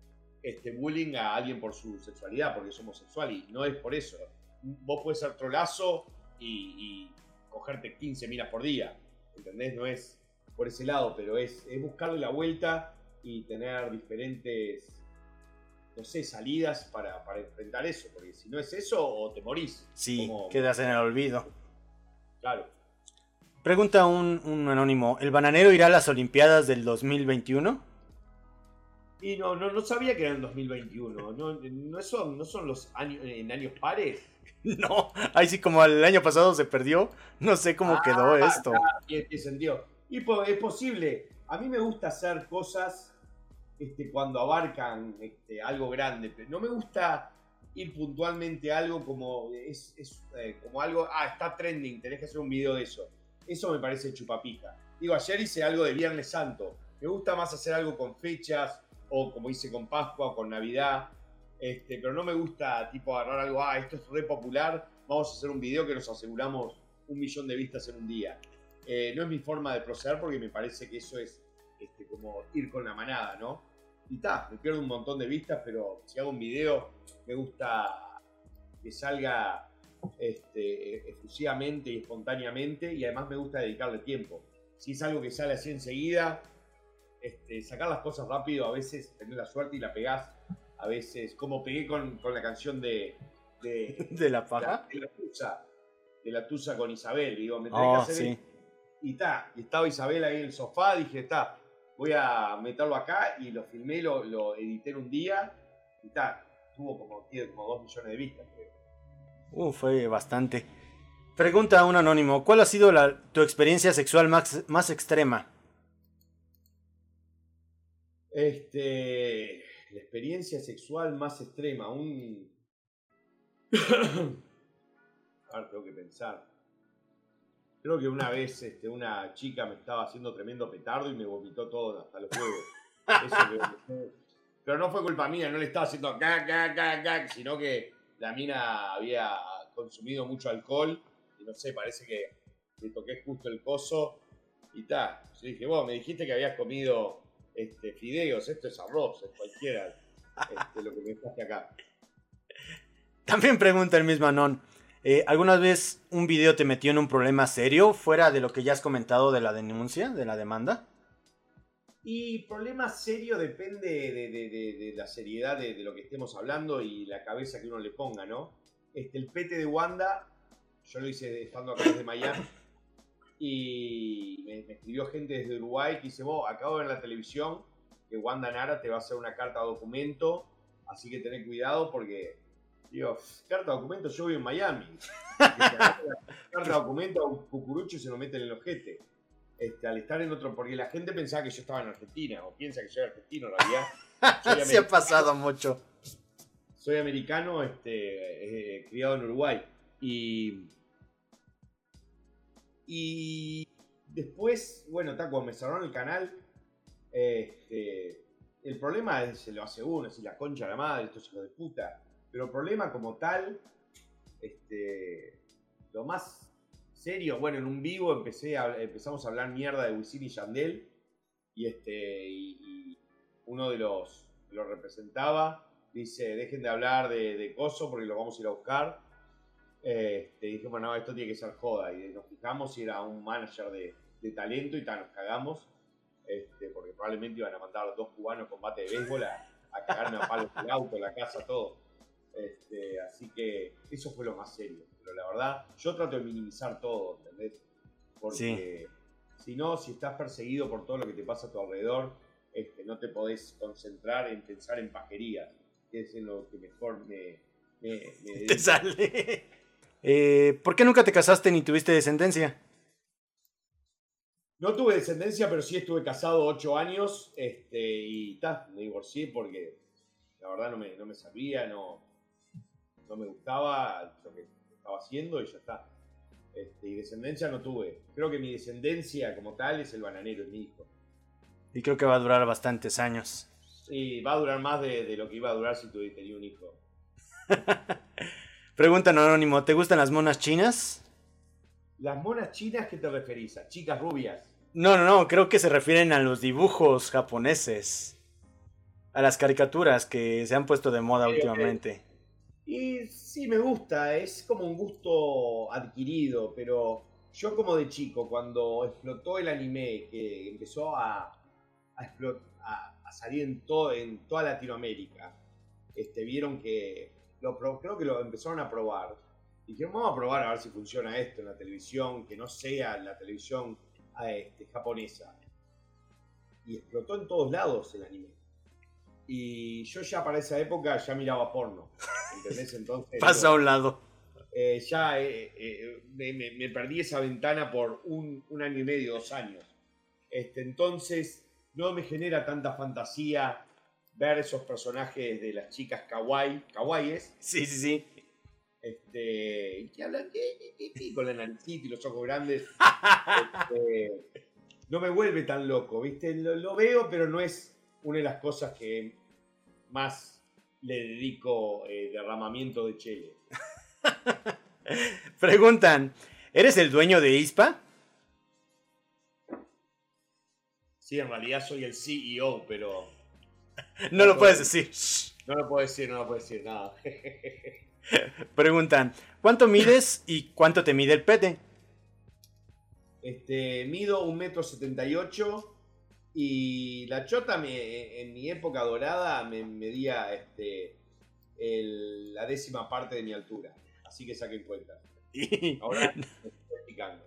este, bullying a alguien por su sexualidad, porque es homosexual, y no es por eso. Vos podés ser trolazo y, y cogerte quince minas por día, ¿entendés? No es por ese lado, pero es, es buscarle la vuelta y tener diferentes, no sé, salidas para, para enfrentar eso, porque si no es eso, o te morís. Sí, como, quedas en el olvido. Claro. Pregunta un, un anónimo, ¿el bananero irá a las Olimpiadas del dos mil veintiuno? Y no, no, no sabía que era en dos mil veintiuno. No, no, son, no son los años en años pares. No, ahí sí, como el año pasado se perdió, no sé cómo ah, quedó esto. ¿Qué, qué sentido? Y pues, es posible. A mí me gusta hacer cosas este, cuando abarcan este, algo grande. Pero no me gusta ir puntualmente a algo como, es, es, eh, como algo, ah, está trending, tenés que hacer un video de eso. Eso me parece chupapija. Digo, ayer hice algo de Viernes Santo. Me gusta más hacer algo con fechas, o como hice con Pascua, con Navidad. Este, pero no me gusta tipo agarrar algo, ah, esto es re popular, vamos a hacer un video que nos aseguramos un millón de vistas en un día. Eh, no es mi forma de proceder porque me parece que eso es este, como ir con la manada, ¿no? Y ta, me pierdo un montón de vistas, pero si hago un video me gusta que salga este, efusivamente y espontáneamente, y además me gusta dedicarle tiempo. Si es algo que sale así enseguida, este, sacar las cosas rápido, a veces tener la suerte y la pegás. A veces, como pegué con, con la canción de... ¿De, ¿De la paja? De la Tusa. De la Tusa con Isabel. Digo, me tenés Oh, que hacer sí. esto. Y ta, y estaba Isabel ahí en el sofá, dije, ta, voy a meterlo acá, y lo filmé, lo, lo edité en un día, y ta, tuvo como, tiene como dos millones de vistas, creo. Uh, fue bastante. Pregunta a un anónimo, ¿cuál ha sido la, tu experiencia sexual más, más extrema? Este... La experiencia sexual más extrema, un... Ahora tengo que pensar. Creo que una vez este, una chica me estaba haciendo tremendo petardo y me vomitó todo hasta los huevos. Eso que... Pero no fue culpa mía, no le estaba haciendo gag, gag, gag, gag, sino que la mina había consumido mucho alcohol y no sé, parece que le toqué justo el coso y ta. Yo dije, vos me dijiste que habías comido... Este, fideos, esto es arroz, es cualquiera este, lo que me dejaste acá. También pregunta el mismo Anon, eh, ¿alguna vez un video te metió en un problema serio fuera de lo que ya has comentado de la denuncia, de la demanda? Y problema serio depende de, de, de, de la seriedad de, de lo que estemos hablando y la cabeza que uno le ponga, ¿no? Este, el pete de Wanda, yo lo hice estando acá desde Miami. Y me, me escribió gente desde Uruguay que dice, vos, acabo de ver en la televisión que Wanda Nara te va a hacer una carta de documento, así que tened cuidado porque, digo, carta de documento, yo vivo en Miami. Carta de documento a un cucurucho y se lo meten en el ojete. Este, al estar en otro, porque la gente pensaba que yo estaba en Argentina, o piensa que soy argentino en realidad. Se ha pasado mucho. Soy americano, este, eh, criado en Uruguay. Y... Y después, bueno, está, cuando me cerraron el canal, este, el problema es, se lo hace uno, es la concha de la madre, esto es hijo de puta. Pero el problema como tal, este, lo más serio, bueno, en un vivo empecé a, empezamos a hablar mierda de Wisin y Yandel, y, este, y, y uno de los que lo representaba dice, dejen de hablar de, de coso porque lo vamos a ir a buscar. Eh, te dije, bueno, esto tiene que ser joda, y nos fijamos y era un manager de, de talento y tal, nos cagamos, este, porque probablemente iban a mandar dos cubanos con bate de béisbol a, a cagarme a palos el auto, la casa, todo. Este, así que eso fue lo más serio, pero la verdad, yo trato de minimizar todo, ¿entendés? Porque sí. Si no, si estás perseguido por todo lo que te pasa a tu alrededor, este, no te podés concentrar en pensar en pajerías, que es en lo que mejor me, me, me te sale. Eh, ¿Por qué nunca te casaste ni tuviste descendencia? No tuve descendencia, pero sí estuve casado ocho años este, y ta, me divorcié porque la verdad no me, no me servía, no, no me gustaba lo que estaba haciendo y ya está. Este, y descendencia no tuve. Creo que mi descendencia como tal es el bananero, es mi hijo. Y creo que va a durar bastantes años. Sí, va a durar más de, de lo que iba a durar si tuviera tenido un hijo. Pregunta anónimo, ¿te gustan las monas chinas? ¿Las monas chinas qué te referís? ¿A chicas rubias? No, no, no, creo que se refieren a los dibujos japoneses. a las caricaturas que se han puesto de moda Ok, ok. últimamente. Y sí, me gusta, es como un gusto adquirido, pero yo como de chico, cuando explotó el anime, que empezó a, a, explot- a- a salir en, todo, en toda Latinoamérica, este, vieron que, lo, pro- creo que lo empezaron a probar. Y dijeron, vamos a probar a ver si funciona esto en la televisión, que no sea la televisión ah, este, japonesa. Y explotó en todos lados el anime. Y yo ya para esa época ya miraba porno, ¿entendés? Entonces, Pasa a digo, un lado. eh, ya eh, eh, me, me- me perdí esa ventana por un, un año y medio, dos años. Este, entonces, no me genera tanta fantasía ver esos personajes de las chicas kawaii, kawaiis, Sí, sí, sí. este, y que hablan eh, eh, eh, con la naricita y los ojos grandes. Este, no me vuelve tan loco, ¿viste? Lo, lo veo, pero no es una de las cosas que más le dedico eh, derramamiento de chele. Preguntan, ¿eres el dueño de ISPA? Sí, en realidad soy el C E O, pero No lo puedes decir. no lo puedo decir, no lo puedo decir, nada. Preguntan, ¿cuánto mides y cuánto te mide el pete? Este, mido un metro setenta y ocho y la chota me- en mi época dorada me medía este, el- la décima parte de mi altura. Así que saquen cuenta. Y Ahora me estoy explicando.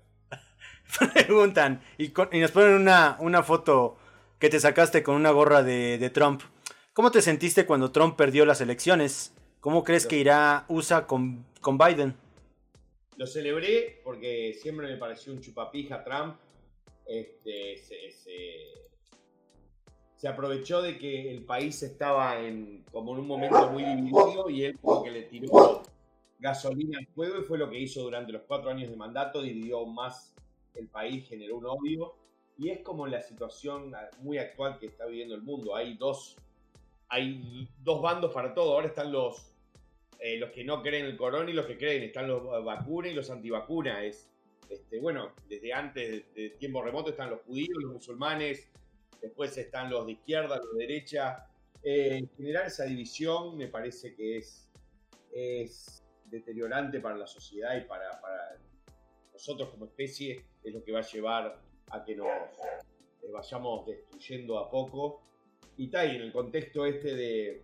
preguntan, y, con- y nos ponen una, una foto que te sacaste con una gorra de, de Trump. ¿Cómo te sentiste cuando Trump perdió las elecciones? ¿Cómo crees que irá U S A con, con Biden? Lo celebré porque siempre me pareció un chupapija Trump. Este, se, se- se aprovechó de que el país estaba en, como en un momento muy dividido y él como que le tiró gasolina al fuego y fue lo que hizo durante los cuatro años de mandato, dividió aún más el país, generó un odio y es como la situación muy actual que está viviendo el mundo. Hay dos, hay dos bandos para todo. Ahora están los, eh, los que no creen el corona y los que creen. Están los vacunas y los antivacunas. Es, este, bueno, desde antes de, de tiempo remoto están los judíos, los musulmanes, después están los de izquierda, los de derecha. Eh, generar esa división me parece que es, es deteriorante para la sociedad y para, para nosotros como especie, es lo que va a llevar a que nos eh, vayamos destruyendo a poco. Y está ahí, en el contexto este de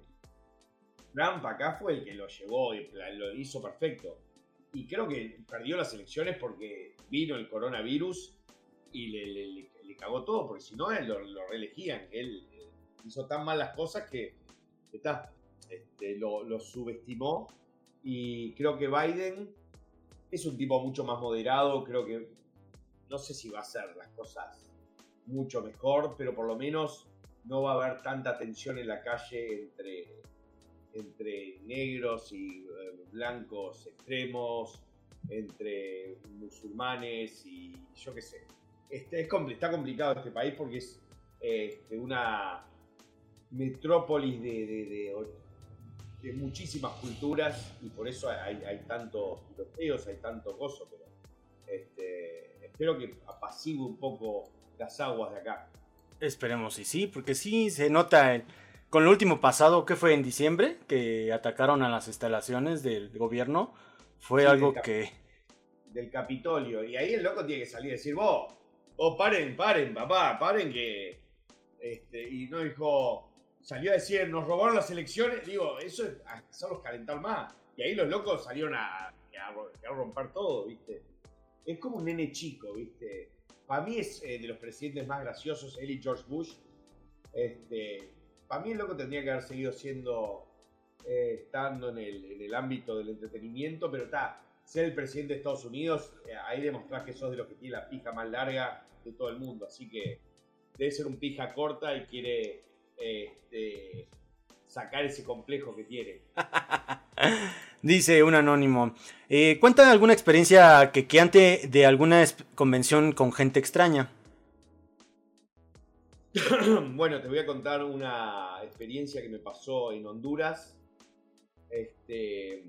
Trump, acá fue el que lo llevó y lo hizo perfecto. Y creo que perdió las elecciones porque vino el coronavirus y le, le, le, le cagó todo, porque si no, él lo, lo reelegían. Él eh, hizo tan mal las cosas que está, este, lo, lo subestimó. Y creo que Biden es un tipo mucho más moderado. Creo que no sé si va a hacer las cosas mucho mejor, pero por lo menos no va a haber tanta tensión en la calle entre, entre negros y eh, blancos extremos, entre musulmanes y yo qué sé. Este, es compl- está complicado este país porque es este, una metrópolis de, de, de, de muchísimas culturas y por eso hay, hay tantos europeos, hay tanto gozo, pero este, espero que apacigue un poco las aguas de acá. Esperemos y sí, porque sí se nota el- con lo último pasado, que fue en diciembre, que atacaron a las instalaciones del gobierno, fue Sí, algo del, que... del Capitolio. Y ahí el loco tiene que salir y decir, vos, vos paren, paren, papá, paren que... Este, y no dijo, salió a decir, nos robaron las elecciones. Digo, eso es hacerlos calentar más. Y ahí los locos salieron a, a, a romper todo, ¿viste? Es como un nene chico, ¿viste? Para mí es eh, de los presidentes más graciosos, él y George Bush. Este, para mí el loco tendría que haber seguido siendo, eh, estando en el, en el ámbito del entretenimiento, pero está, ser el presidente de Estados Unidos, eh, ahí demostrás que sos de los que tiene la pija más larga de todo el mundo. Así que debe ser un pija corta y quiere eh, este, sacar ese complejo que tiene. Dice un anónimo, eh, cuenta alguna experiencia quequeante de alguna es- convención con gente extraña. Bueno, te voy a contar una experiencia que me pasó en Honduras. Este,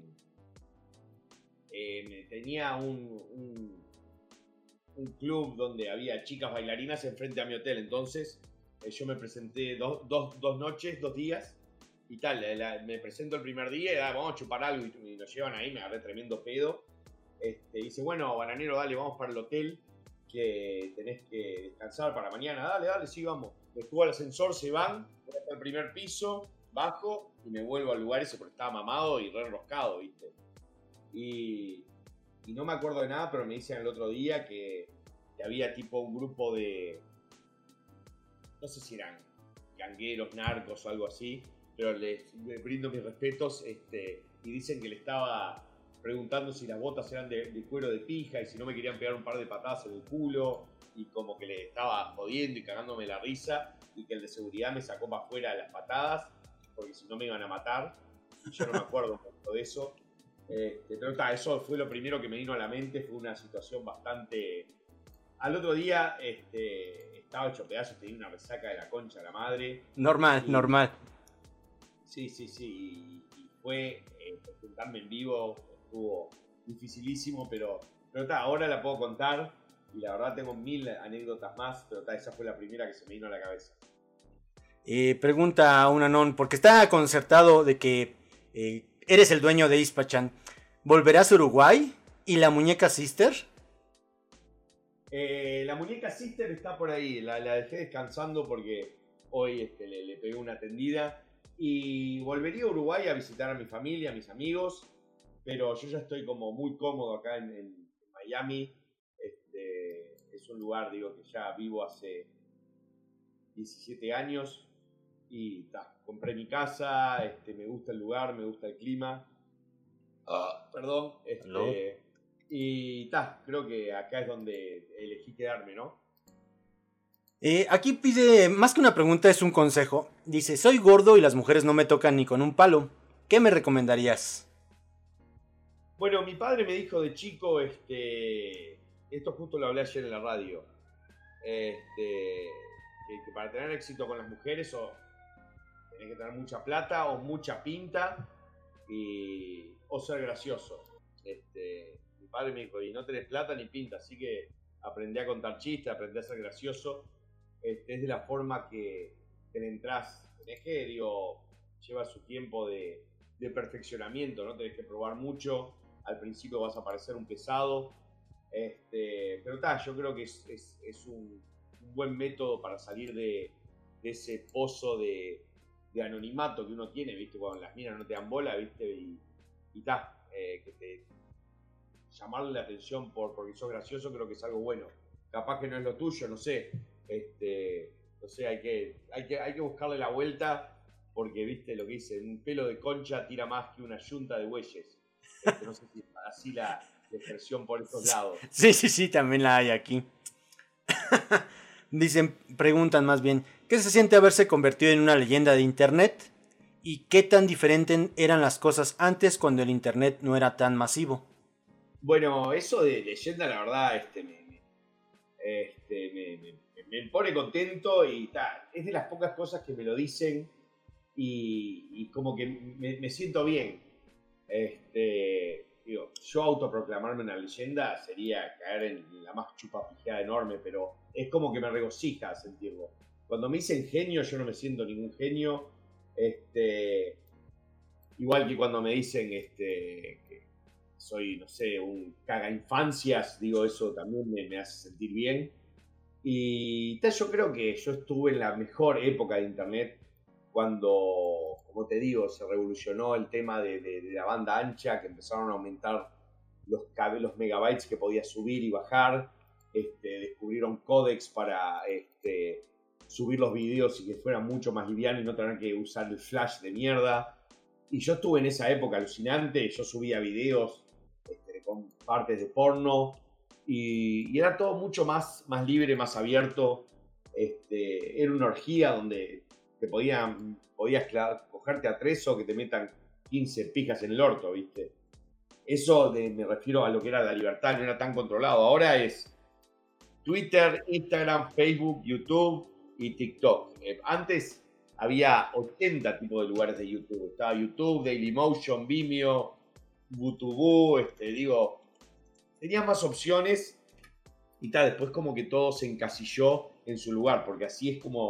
eh, tenía un, un, un club donde había chicas bailarinas enfrente a mi hotel. Entonces Eh, yo me presenté dos, dos, dos noches, dos días y tal. La, la, me presento el primer día y ah, vamos a chupar algo y, y nos llevan ahí, me agarré tremendo pedo. Este, dice, bueno, bananero, dale, vamos para el hotel, que tenés que descansar para mañana. Dale, dale, sí, vamos. Me subo al ascensor, se van, voy hasta el primer piso, bajo y me vuelvo al lugar ese porque estaba mamado y re enroscado, ¿viste? Y, y no me acuerdo de nada, pero me dicen el otro día que, que había tipo un grupo de, no sé si eran gangueros, narcos o algo así, pero les, les brindo mis respetos, este, y dicen que le estaba preguntando si las botas eran de, de cuero de pija y si no me querían pegar un par de patadas en el culo y como que le estaba jodiendo y cagándome la risa y que el de seguridad me sacó para afuera las patadas porque si no me iban a matar. Yo no me acuerdo mucho de eso. Este, pero está, eso fue lo primero que me vino a la mente, fue una situación bastante... Al otro día este, estaba hecho pedazos, tenía una resaca de la concha de la madre. Normal, y, normal. Sí, sí, sí, y, y fue eh, presentarme en vivo, estuvo dificilísimo, pero, pero está, ahora la puedo contar y la verdad tengo mil anécdotas más, pero está, esa fue la primera que se me vino a la cabeza. Eh, pregunta a un anón, porque está concertado de que eh, eres el dueño de Ispachan. ¿Volverás a Uruguay? ¿Y la muñeca Sister? Eh, la muñeca Sister está por ahí, la, la dejé descansando porque hoy este, le, le pegué una tendida y volvería a Uruguay a visitar a mi familia, a mis amigos, pero yo ya estoy como muy cómodo acá en, en Miami. Este, es un lugar, digo, que ya vivo hace diecisiete años y ta, compré mi casa, este, me gusta el lugar, me gusta el clima. Ah, perdón. Este, y ta, creo que acá es donde elegí quedarme, ¿no? Eh, aquí pide, más que una pregunta, es un consejo. Dice, soy gordo y las mujeres no me tocan ni con un palo. ¿Qué me recomendarías? Bueno, mi padre me dijo de chico, este, esto justo lo hablé ayer en la radio, este, que, que para tener éxito con las mujeres o tenés que tener mucha plata o mucha pinta y, o ser gracioso. Este, mi padre me dijo, y no tenés plata ni pinta, así que aprendí a contar chistes, aprendí a ser gracioso. Este, es de la forma que, que le entras. Tenés que, digo, lleva su tiempo de, de perfeccionamiento, ¿no? Tenés que probar mucho. Al principio vas a parecer un pesado. Este, pero está, yo creo que es, es, es un, un buen método para salir de, de ese pozo de, de anonimato que uno tiene, ¿viste? Cuando las minas no te dan bola, ¿viste? Y está, eh, que te llamarle la atención por, porque sos gracioso, creo que es algo bueno. Capaz que no es lo tuyo, no sé. Este, no sé, hay que, hay que, hay que buscarle la vuelta porque, ¿viste? Lo que dice, un pelo de concha tira más que una yunta de bueyes. Este, no sé si así la, la expresión por estos lados. Sí, sí, sí, también la hay aquí. Dicen, preguntan más bien, ¿qué se siente haberse convertido en una leyenda de internet? ¿Y qué tan diferentes eran las cosas antes cuando el internet no era tan masivo? Bueno, eso de leyenda, la verdad, este, me, me, este, me, me, me pone contento y ta, es de las pocas cosas que me lo dicen y, y como que me, me siento bien. Este, digo, yo autoproclamarme una leyenda sería caer en la más chupapijada enorme, pero es como que me regocija sentirlo. Cuando me dicen genio, yo no me siento ningún genio. Este, igual que cuando me dicen este, que soy, no sé, un caga infancias, digo, eso también me, me hace sentir bien. Y tal, yo creo que yo estuve en la mejor época de internet cuando, como te digo, se revolucionó el tema de, de, de la banda ancha, que empezaron a aumentar los, los megabytes que podías subir y bajar, este, descubrieron códecs para este, subir los videos y que fueran mucho más livianos y no tener que usar el flash de mierda. Y yo estuve en esa época alucinante, yo subía videos este, con partes de porno y, y era todo mucho más, más libre, más abierto. Este, era una orgía donde te podían, podías cogerte a tres o que te metan quince pijas en el orto, ¿viste? Eso de, me refiero a lo que era la libertad, no era tan controlado. Ahora es Twitter, Instagram, Facebook, YouTube y TikTok. Eh, antes había ochenta tipos de lugares de YouTube. Estaba YouTube, Dailymotion, Vimeo, YouTube, este, digo, tenía más opciones y tal, después como que todo se encasilló en su lugar, porque así es como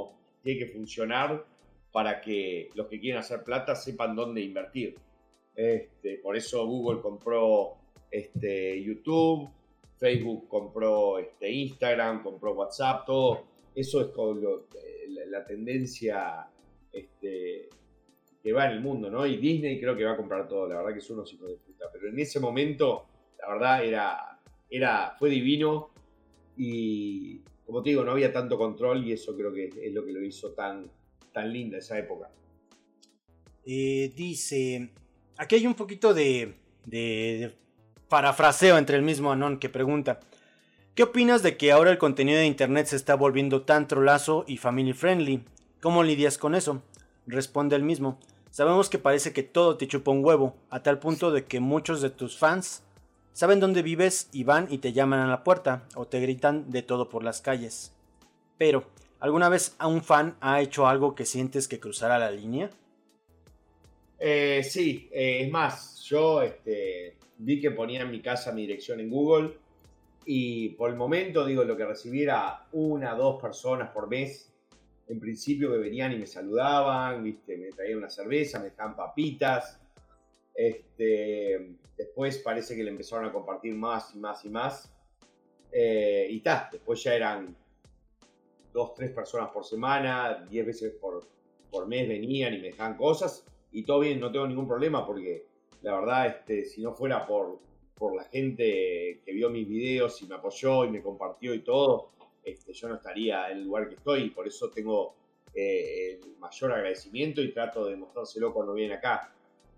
tiene que funcionar para que los que quieren hacer plata sepan dónde invertir. Este, por eso Google compró este, YouTube, Facebook compró este, Instagram, compró WhatsApp, todo. Eso es con lo, la, la tendencia este, que va en el mundo, ¿no? Y Disney creo que va a comprar todo. La verdad que son unos hijos de puta. Pero en ese momento, la verdad, era, era, fue divino. Y como te digo, no había tanto control y eso creo que es lo que lo hizo tan, tan linda esa época. Eh, dice, aquí hay un poquito de, de, de parafraseo entre el mismo Anon que pregunta: ¿qué opinas de que ahora el contenido de internet se está volviendo tan trolazo y family friendly? ¿Cómo lidias con eso? Responde el mismo: sabemos que parece que todo te chupa un huevo, a tal punto de que muchos de tus fans saben dónde vives y van y te llaman a la puerta o te gritan de todo por las calles. Pero, ¿alguna vez a un fan ha hecho algo que sientes que cruzara la línea? Eh, sí, eh, es más, yo este, vi que ponía en mi casa mi dirección en Google y por el momento, digo, lo que recibiera una o dos personas por mes, en principio que venían y me saludaban, ¿viste? Me traían una cerveza, me dejaban papitas. Este, después parece que le empezaron a compartir más y más y más. Eh, y ta, después ya eran dos, tres personas por semana, diez veces por, por mes venían y me dejaban cosas. Y todo bien, no tengo ningún problema porque la verdad, este, si no fuera por, por la gente que vio mis videos y me apoyó y me compartió y todo, este, yo no estaría en el lugar que estoy. Y por eso tengo eh, el mayor agradecimiento y trato de mostrárselo cuando vienen acá.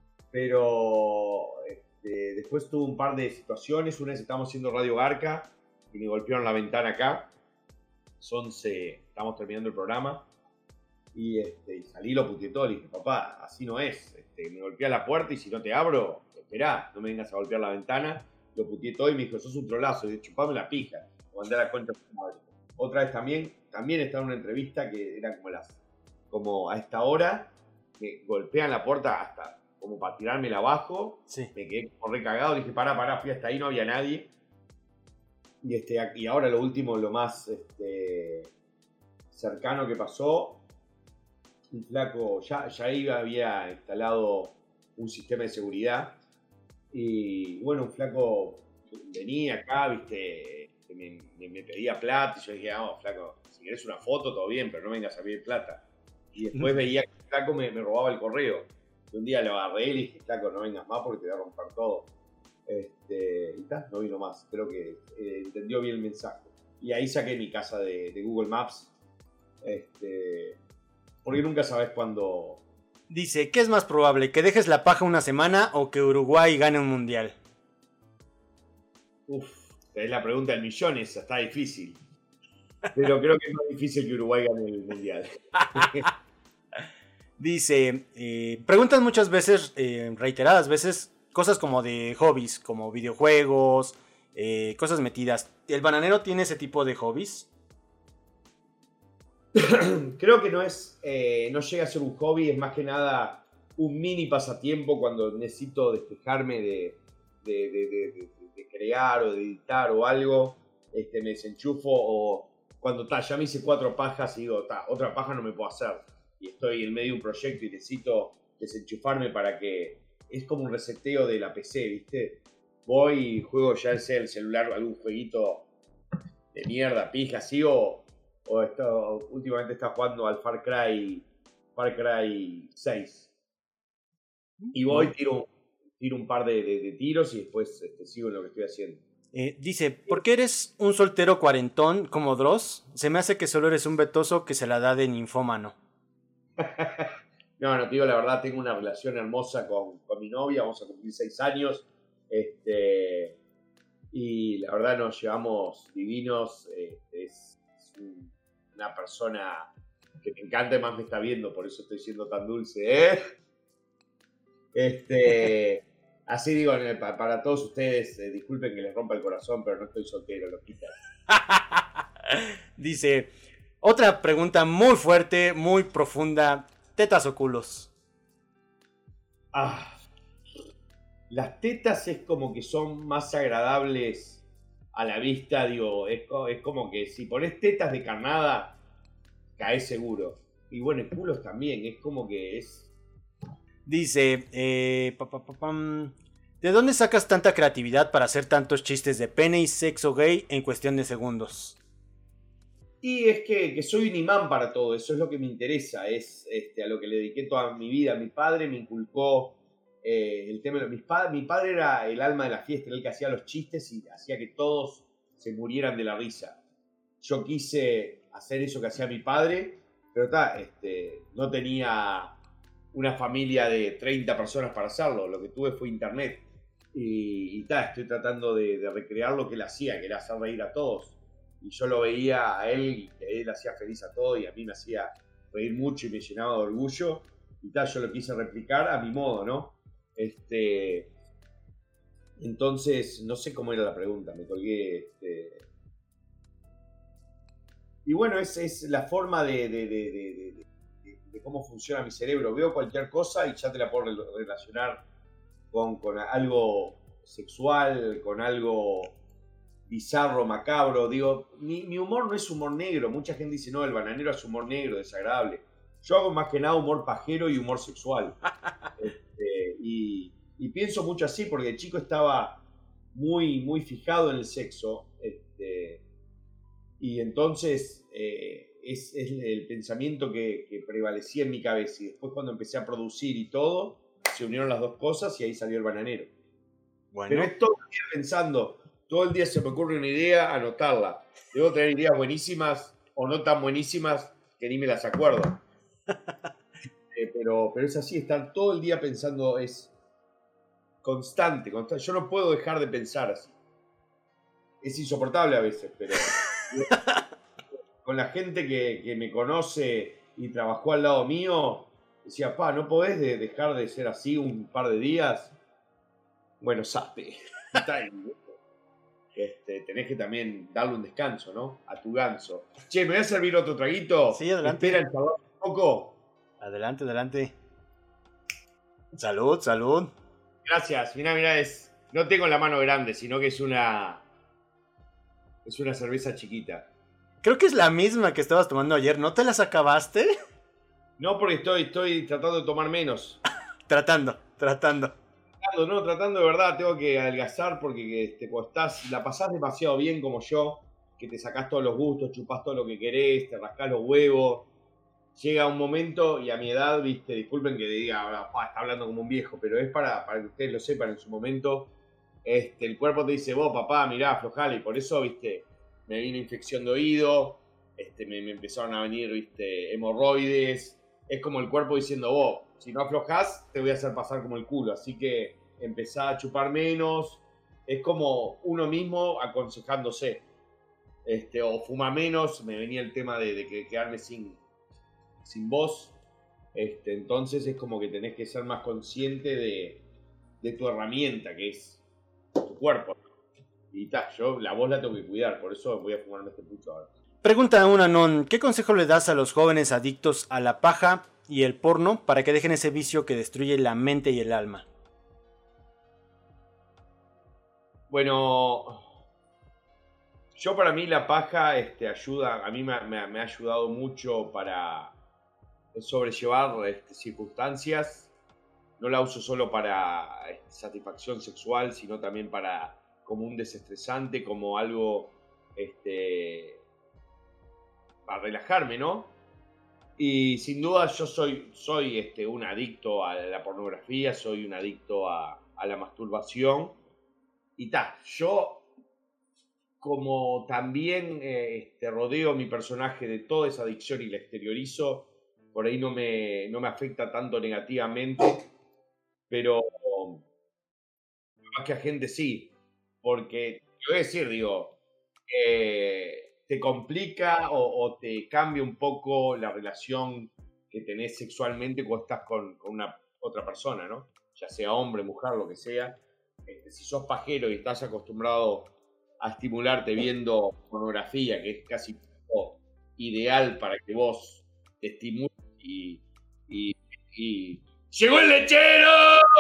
Pero este, después tuve un par de situaciones. Una vez estábamos haciendo Radio Garca y me golpearon la ventana acá. Son once, estamos terminando el programa. Y, este, y salí, lo puteé todo. Le dije: papá, así no es. Este, me golpea la puerta y si no te abro, esperá, no me vengas a golpear la ventana. Lo puteé todo y me dijo: sos un trolazo. Y dije: chupame la pija. O andé a la concha de tu madre. Otra vez también, también estaba en una entrevista que era como, las, como a esta hora. Me golpean la puerta hasta como para tirármela abajo. Sí. Me quedé como recagado. Le dije: pará, pará, fui hasta ahí, no había nadie. Y, este, y ahora lo último, lo más este, cercano que pasó, un flaco, ya, ya iba, había instalado un sistema de seguridad. Y bueno, un flaco venía acá, viste, me, me, me pedía plata. Y yo dije: vamos, flaco, si querés una foto, todo bien, pero no vengas a pedir plata. Y después veía que el flaco me, me robaba el correo. Y un día lo agarré y le dije: flaco, no vengas más porque te voy a romper todo. Este, y tal, no vino más. Creo que eh, entendió bien el mensaje. Y ahí saqué mi casa de, de Google Maps. Este, porque nunca sabes cuándo. Dice: ¿qué es más probable? ¿Que dejes la paja una semana o que Uruguay gane un mundial? Uf, es la pregunta del millón, esa está difícil. Pero creo que es más difícil que Uruguay gane el mundial. Dice, eh, preguntan muchas veces, eh, reiteradas veces, cosas como de hobbies, como videojuegos, eh, cosas metidas. ¿El bananero tiene ese tipo de hobbies? Creo que no es, eh, no llega a ser un hobby, es más que nada un mini pasatiempo cuando necesito despejarme de, de, de, de, de, de crear o de editar o algo. Este, me desenchufo o cuando ta, ya me hice cuatro pajas y digo: ta, otra paja no me puedo hacer. Y estoy en medio de un proyecto y necesito desenchufarme para que... Es como un reseteo de la P C, ¿viste? Voy y juego ya sea el celular, algún jueguito de mierda, pija, así, o, o esto, últimamente está jugando al Far Cry, Far Cry seis. Y voy, tiro, tiro un par de, de, de tiros y después este, sigo en lo que estoy haciendo. Eh, dice, ¿por qué eres un soltero cuarentón como Dross? Se me hace que solo eres un vetoso que se la da de ninfómano. No, no, te digo la verdad, tengo una relación hermosa con, con mi novia, vamos a cumplir seis años, este, y la verdad nos llevamos divinos, eh, es, es un, una persona que me encanta y más me está viendo, por eso estoy siendo tan dulce, ¿eh? Este, así digo, para, para todos ustedes, eh, disculpen que les rompa el corazón, pero no estoy soltero, lo quitan. Dice, otra pregunta muy fuerte, muy profunda. ¿Tetas o culos? Ah, las tetas es como que son más agradables a la vista, digo, es, es como que si pones tetas de carnada, caes seguro. Y bueno, culos también, es como que es... Dice, eh, pa, pa, pa, pam. ¿De dónde sacas tanta creatividad para hacer tantos chistes de pene y sexo gay en cuestión de segundos? Y es que, que soy un imán para todo, eso es lo que me interesa, es este, a lo que le dediqué toda mi vida. Mi padre me inculcó eh, el tema de mis padres. Mi padre era el alma de la fiesta, era el que hacía los chistes y hacía que todos se murieran de la risa. Yo quise hacer eso que hacía mi padre, pero ta, este, no tenía una familia de treinta personas para hacerlo, lo que tuve fue internet. Y, y ta, estoy tratando de, de recrear lo que él hacía, que era hacer reír a todos. Y yo lo veía a él y que él hacía feliz a todos y a mí me hacía reír mucho y me llenaba de orgullo. Y tal, yo lo quise replicar a mi modo, ¿no? Este, entonces, no sé cómo era la pregunta, me colgué. Este, y bueno, es, es la forma de, de, de, de, de, de cómo funciona mi cerebro. Veo cualquier cosa y ya te la puedo relacionar con, con algo sexual, con algo bizarro, macabro. Digo, mi, mi humor no es humor negro. Mucha gente dice, no, el bananero es humor negro, desagradable. Yo hago más que nada humor pajero y humor sexual. este, y, y pienso mucho así, porque de chico estaba muy, muy fijado en el sexo. Este, y entonces eh, es, es el pensamiento que, que prevalecía en mi cabeza. Y después cuando empecé a producir y todo, se unieron las dos cosas y ahí salió el bananero. Bueno. Pero es todo el día pensando, todo el día se me ocurre una idea, anotarla. Debo tener ideas buenísimas o no tan buenísimas que ni me las acuerdo. eh, pero, pero es así, estar todo el día pensando, es constante, constante. Yo no puedo dejar de pensar así. Es insoportable a veces, pero con la gente que, que me conoce y trabajó al lado mío, decía, pa, ¿no podés de dejar de ser así un par de días? Bueno, sabe. Este, tenés que también darle un descanso, ¿no? A tu ganso. Che, ¿me voy a servir otro traguito? Sí, adelante. ¿Espera el sabor un poco? Adelante, adelante. Salud, salud. Gracias. Mirá, mirá, es... No tengo la mano grande, sino que es una... Es una cerveza chiquita. Creo que es la misma que estabas tomando ayer. ¿No te las acabaste? No, porque estoy, estoy tratando de tomar menos. tratando, tratando. Tratando, no, tratando de verdad. Tengo que adelgazar porque este, cuando estás, la pasás demasiado bien como yo, que te sacás todos los gustos, chupás todo lo que querés, te rascás los huevos. Llega un momento, y a mi edad, viste, disculpen que diga, está hablando como un viejo, pero es para, para que ustedes lo sepan, en su momento, este, el cuerpo te dice, vos, papá, mirá, aflojale, y por eso, viste, me vino infección de oído, este, me, me empezaron a venir, viste, hemorroides. Es como el cuerpo diciendo, vos, si no aflojás, te voy a hacer pasar como el culo. Así que empezá a chupar menos. Es como uno mismo aconsejándose. Este, o fuma menos. Me venía el tema de, de quedarme sin, sin voz. Este, entonces es como que tenés que ser más consciente de, de tu herramienta, que es tu cuerpo. Y ta, yo la voz la tengo que cuidar. Por eso voy a fumarme este pucho ahora. Pregunta un anón, ¿qué consejo le das a los jóvenes adictos a la paja y el porno para que dejen ese vicio que destruye la mente y el alma? Bueno, yo para mí la paja este, ayuda, a mí me, me, me ha ayudado mucho para sobrellevar este, circunstancias. No la uso solo para este, satisfacción sexual, sino también para como un desestresante, como algo... Este, para relajarme, ¿no? Y sin duda yo soy, soy este, un adicto a la pornografía, soy un adicto a, a la masturbación. Y ta, yo como también eh, este, rodeo mi personaje de toda esa adicción y la exteriorizo, por ahí no me, no me afecta tanto negativamente, pero más que a gente sí, porque te voy a decir, digo, eh, te complica o, o te cambia un poco la relación que tenés sexualmente cuando estás con, con una otra persona, ¿no? Ya sea hombre, mujer, lo que sea. Este, si sos pajero y estás acostumbrado a estimularte viendo pornografía, que es casi ideal para que vos te estimules y, y, y... ¡Llegó el lechero!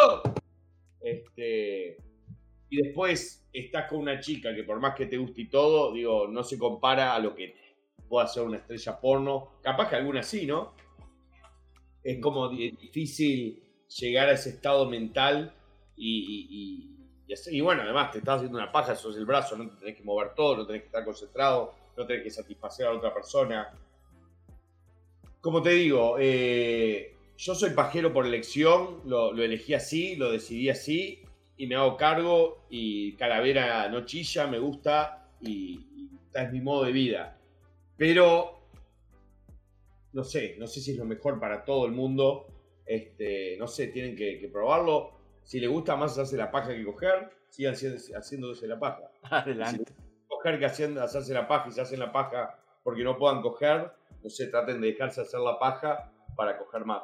Este... Y después estás con una chica que por más que te guste y todo, digo, no se compara a lo que puede hacer una estrella porno. Capaz que alguna sí, ¿no? es como di- difícil llegar a ese estado mental y, y, y, y así- y bueno, además te estás haciendo una paja, sos el brazo, no tenés que mover todo, no tenés que estar concentrado, no tenés que satisfacer a la otra persona. Como te digo, eh, yo soy pajero por elección, lo, lo elegí así, lo decidí así y me hago cargo y Calavera no chilla, me gusta y, y esta es mi modo de vida. Pero no sé, no sé si es lo mejor para todo el mundo. Este, no sé, tienen que, que probarlo. Si les gusta más hacerse la paja que coger, sigan haciendo- haciéndose la paja. Y si les Adelante. gusta coger que haciendo, hacerse la paja y se hacen la paja porque no puedan coger, no sé, traten de dejarse hacer la paja para coger más.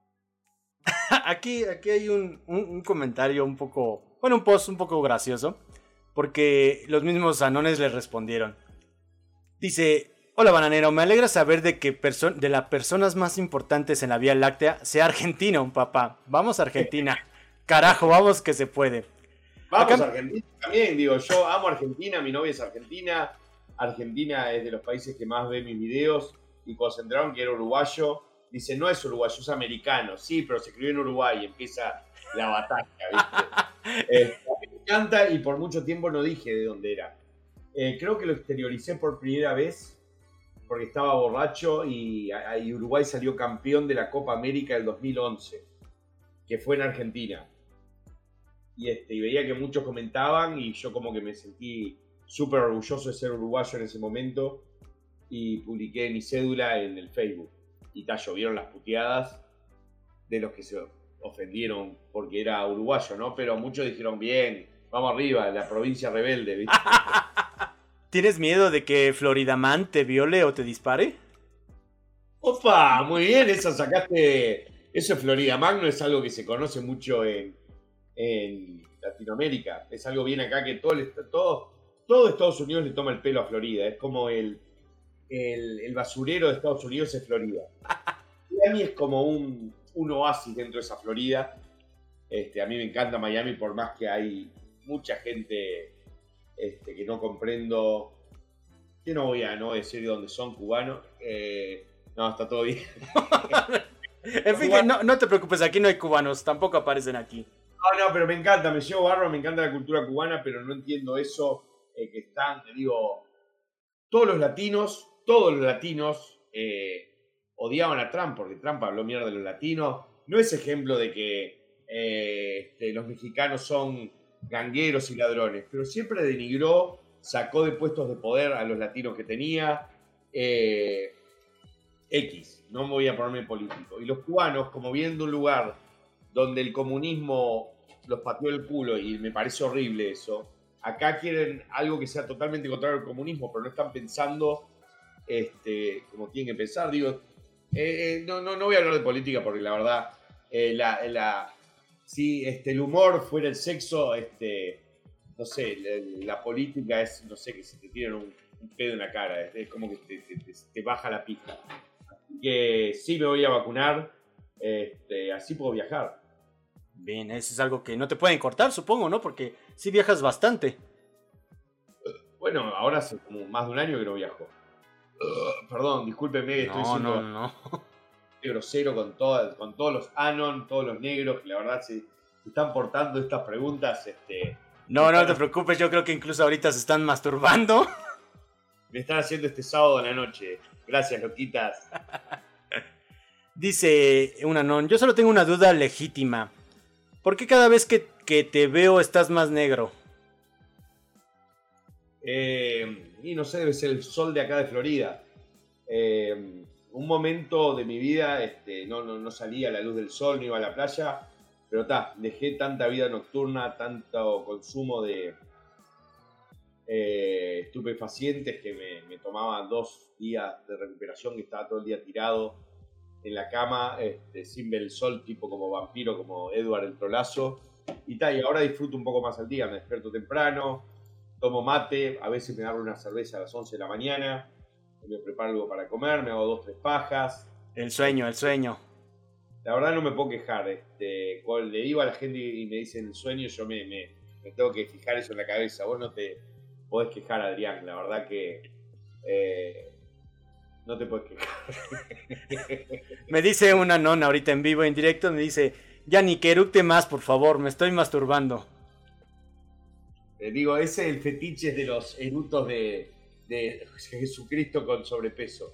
Aquí, aquí hay un, un, un comentario un poco, bueno, un post un poco gracioso, porque los mismos anones le respondieron. Dice, hola bananero, me alegra saber de que perso- de las personas más importantes en la Vía Láctea sea argentino, papá. Vamos a Argentina. Carajo, vamos que se puede. Vamos Acá- a Argentina también, digo, yo amo Argentina, mi novia es argentina, Argentina es de los países que más ve mis videos y cuando se enteraron que era uruguayo, dice, no es uruguayo, es americano, sí, pero se escribió en Uruguay y empieza la batalla, ¿viste? Eh, a mí me encanta y por mucho tiempo no dije de dónde era. Eh, creo que lo exterioricé por primera vez porque estaba borracho y, y Uruguay salió campeón de la Copa América del dos mil once, que fue en Argentina. Y, este, y veía que muchos comentaban y yo como que me sentí súper orgulloso de ser uruguayo en ese momento y publiqué mi cédula en el Facebook. Y ta, llovieron las puteadas de los que se ofendieron porque era uruguayo, ¿no? Pero muchos dijeron, bien, vamos arriba, la provincia rebelde, ¿viste? ¿Tienes miedo de que Floridaman te viole o te dispare? Opa, muy bien, esa sacaste. Eso es Florida Magno, es algo que se conoce mucho en, en Latinoamérica. Es algo bien acá que todo, el- todo, todo Estados Unidos le toma el pelo a Florida. Es como el, el, el basurero de Estados Unidos es Florida. Miami es como un, un oasis dentro de esa Florida. Este, a mí me encanta Miami por más que hay mucha gente este, que no comprendo. Que no voy a no decir de dónde son cubanos. Eh, no, está todo bien. En fin, que no, no te preocupes, aquí no hay cubanos, tampoco aparecen aquí. No, no, pero me encanta, me llevo barro, me encanta la cultura cubana, pero no entiendo eso eh, que están, te digo, todos los latinos, todos los latinos eh, odiaban a Trump, porque Trump habló mierda de los latinos. No es ejemplo de que eh, este, los mexicanos son gangueros y ladrones, pero siempre denigró, sacó de puestos de poder a los latinos que tenía. Eh, X, no me voy a ponerme político. Y los cubanos, como vienen de un lugar donde el comunismo los pateó el culo y me parece horrible eso, acá quieren algo que sea totalmente contrario al comunismo, pero no están pensando este, como tienen que pensar. Digo, eh, eh, no, no, no voy a hablar de política porque la verdad, eh, la, la, si este, el humor fuera el sexo, este, no sé, la, la política es, no sé, que se te tiran un, un pedo en la cara, es, es como que te, te, te, te baja la pista. Que sí me voy a vacunar, este, así puedo viajar. Bien, eso es algo que no te pueden cortar, supongo, ¿no? Porque sí viajas bastante. Bueno, ahora hace como más de un año que no viajo. Uh, perdón, discúlpenme, estoy No, siendo no, no. grosero con, todas, con todos los Anon, todos los negros, que la verdad se, se están portando estas preguntas. Este, No, no están, te preocupes, yo creo que incluso ahorita se están masturbando. me están haciendo este sábado en la noche. Gracias, loquitas. Dice un anón, yo solo tengo una duda legítima. ¿Por qué cada vez que, que te veo estás más negro? Eh, y no sé, debe ser el sol de acá de Florida. Eh, un momento de mi vida este, no, no, no salía a la luz del sol, no iba a la playa, pero ta, dejé tanta vida nocturna, tanto consumo de eh, estupefacientes que me, me tomaba dos días de recuperación, que estaba todo el día tirado en la cama, este, sin ver el sol, tipo como vampiro, como Edward el Trolazo. Y ta, y ahora disfruto un poco más al día, me despierto temprano, tomo mate, a veces me agarro una cerveza a las once de la mañana, me preparo algo para comer, me hago dos, tres pajas. El sueño, el sueño. La verdad no me puedo quejar. Este, cuando le digo a la gente y me dicen el sueño, yo me, me, me tengo que fijar eso en la cabeza. Vos no te podés quejar, Adrián. La verdad que eh, No te puedes quejar. Me dice una nona ahorita en vivo, en directo, me dice, ya ni que eructe más, por favor, me estoy masturbando. Eh, digo, ese es el fetiche de los erutos de, de Jesucristo con sobrepeso.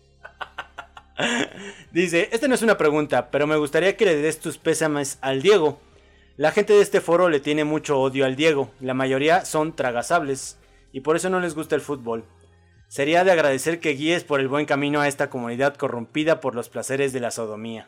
Dice, esta no es una pregunta, pero me gustaría que le des tus pésames al Diego. La gente de este foro le tiene mucho odio al Diego, la mayoría son tragasables, y por eso no les gusta el fútbol. Sería de agradecer que guíes por el buen camino a esta comunidad corrompida por los placeres de la sodomía.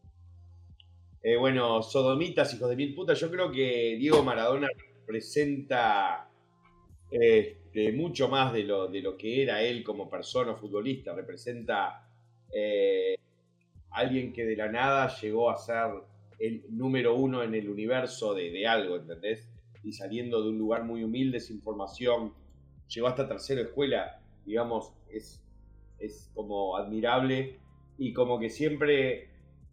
Eh, bueno, sodomitas, hijos de mil putas, yo creo que Diego Maradona representa este, mucho más de lo, de lo que era él como persona o futbolista. Representa eh, alguien que de la nada llegó a ser el número uno en el universo de, de algo, ¿entendés? Y saliendo de un lugar muy humilde, sin formación, llegó hasta tercera escuela. Digamos, es, es como admirable y como que siempre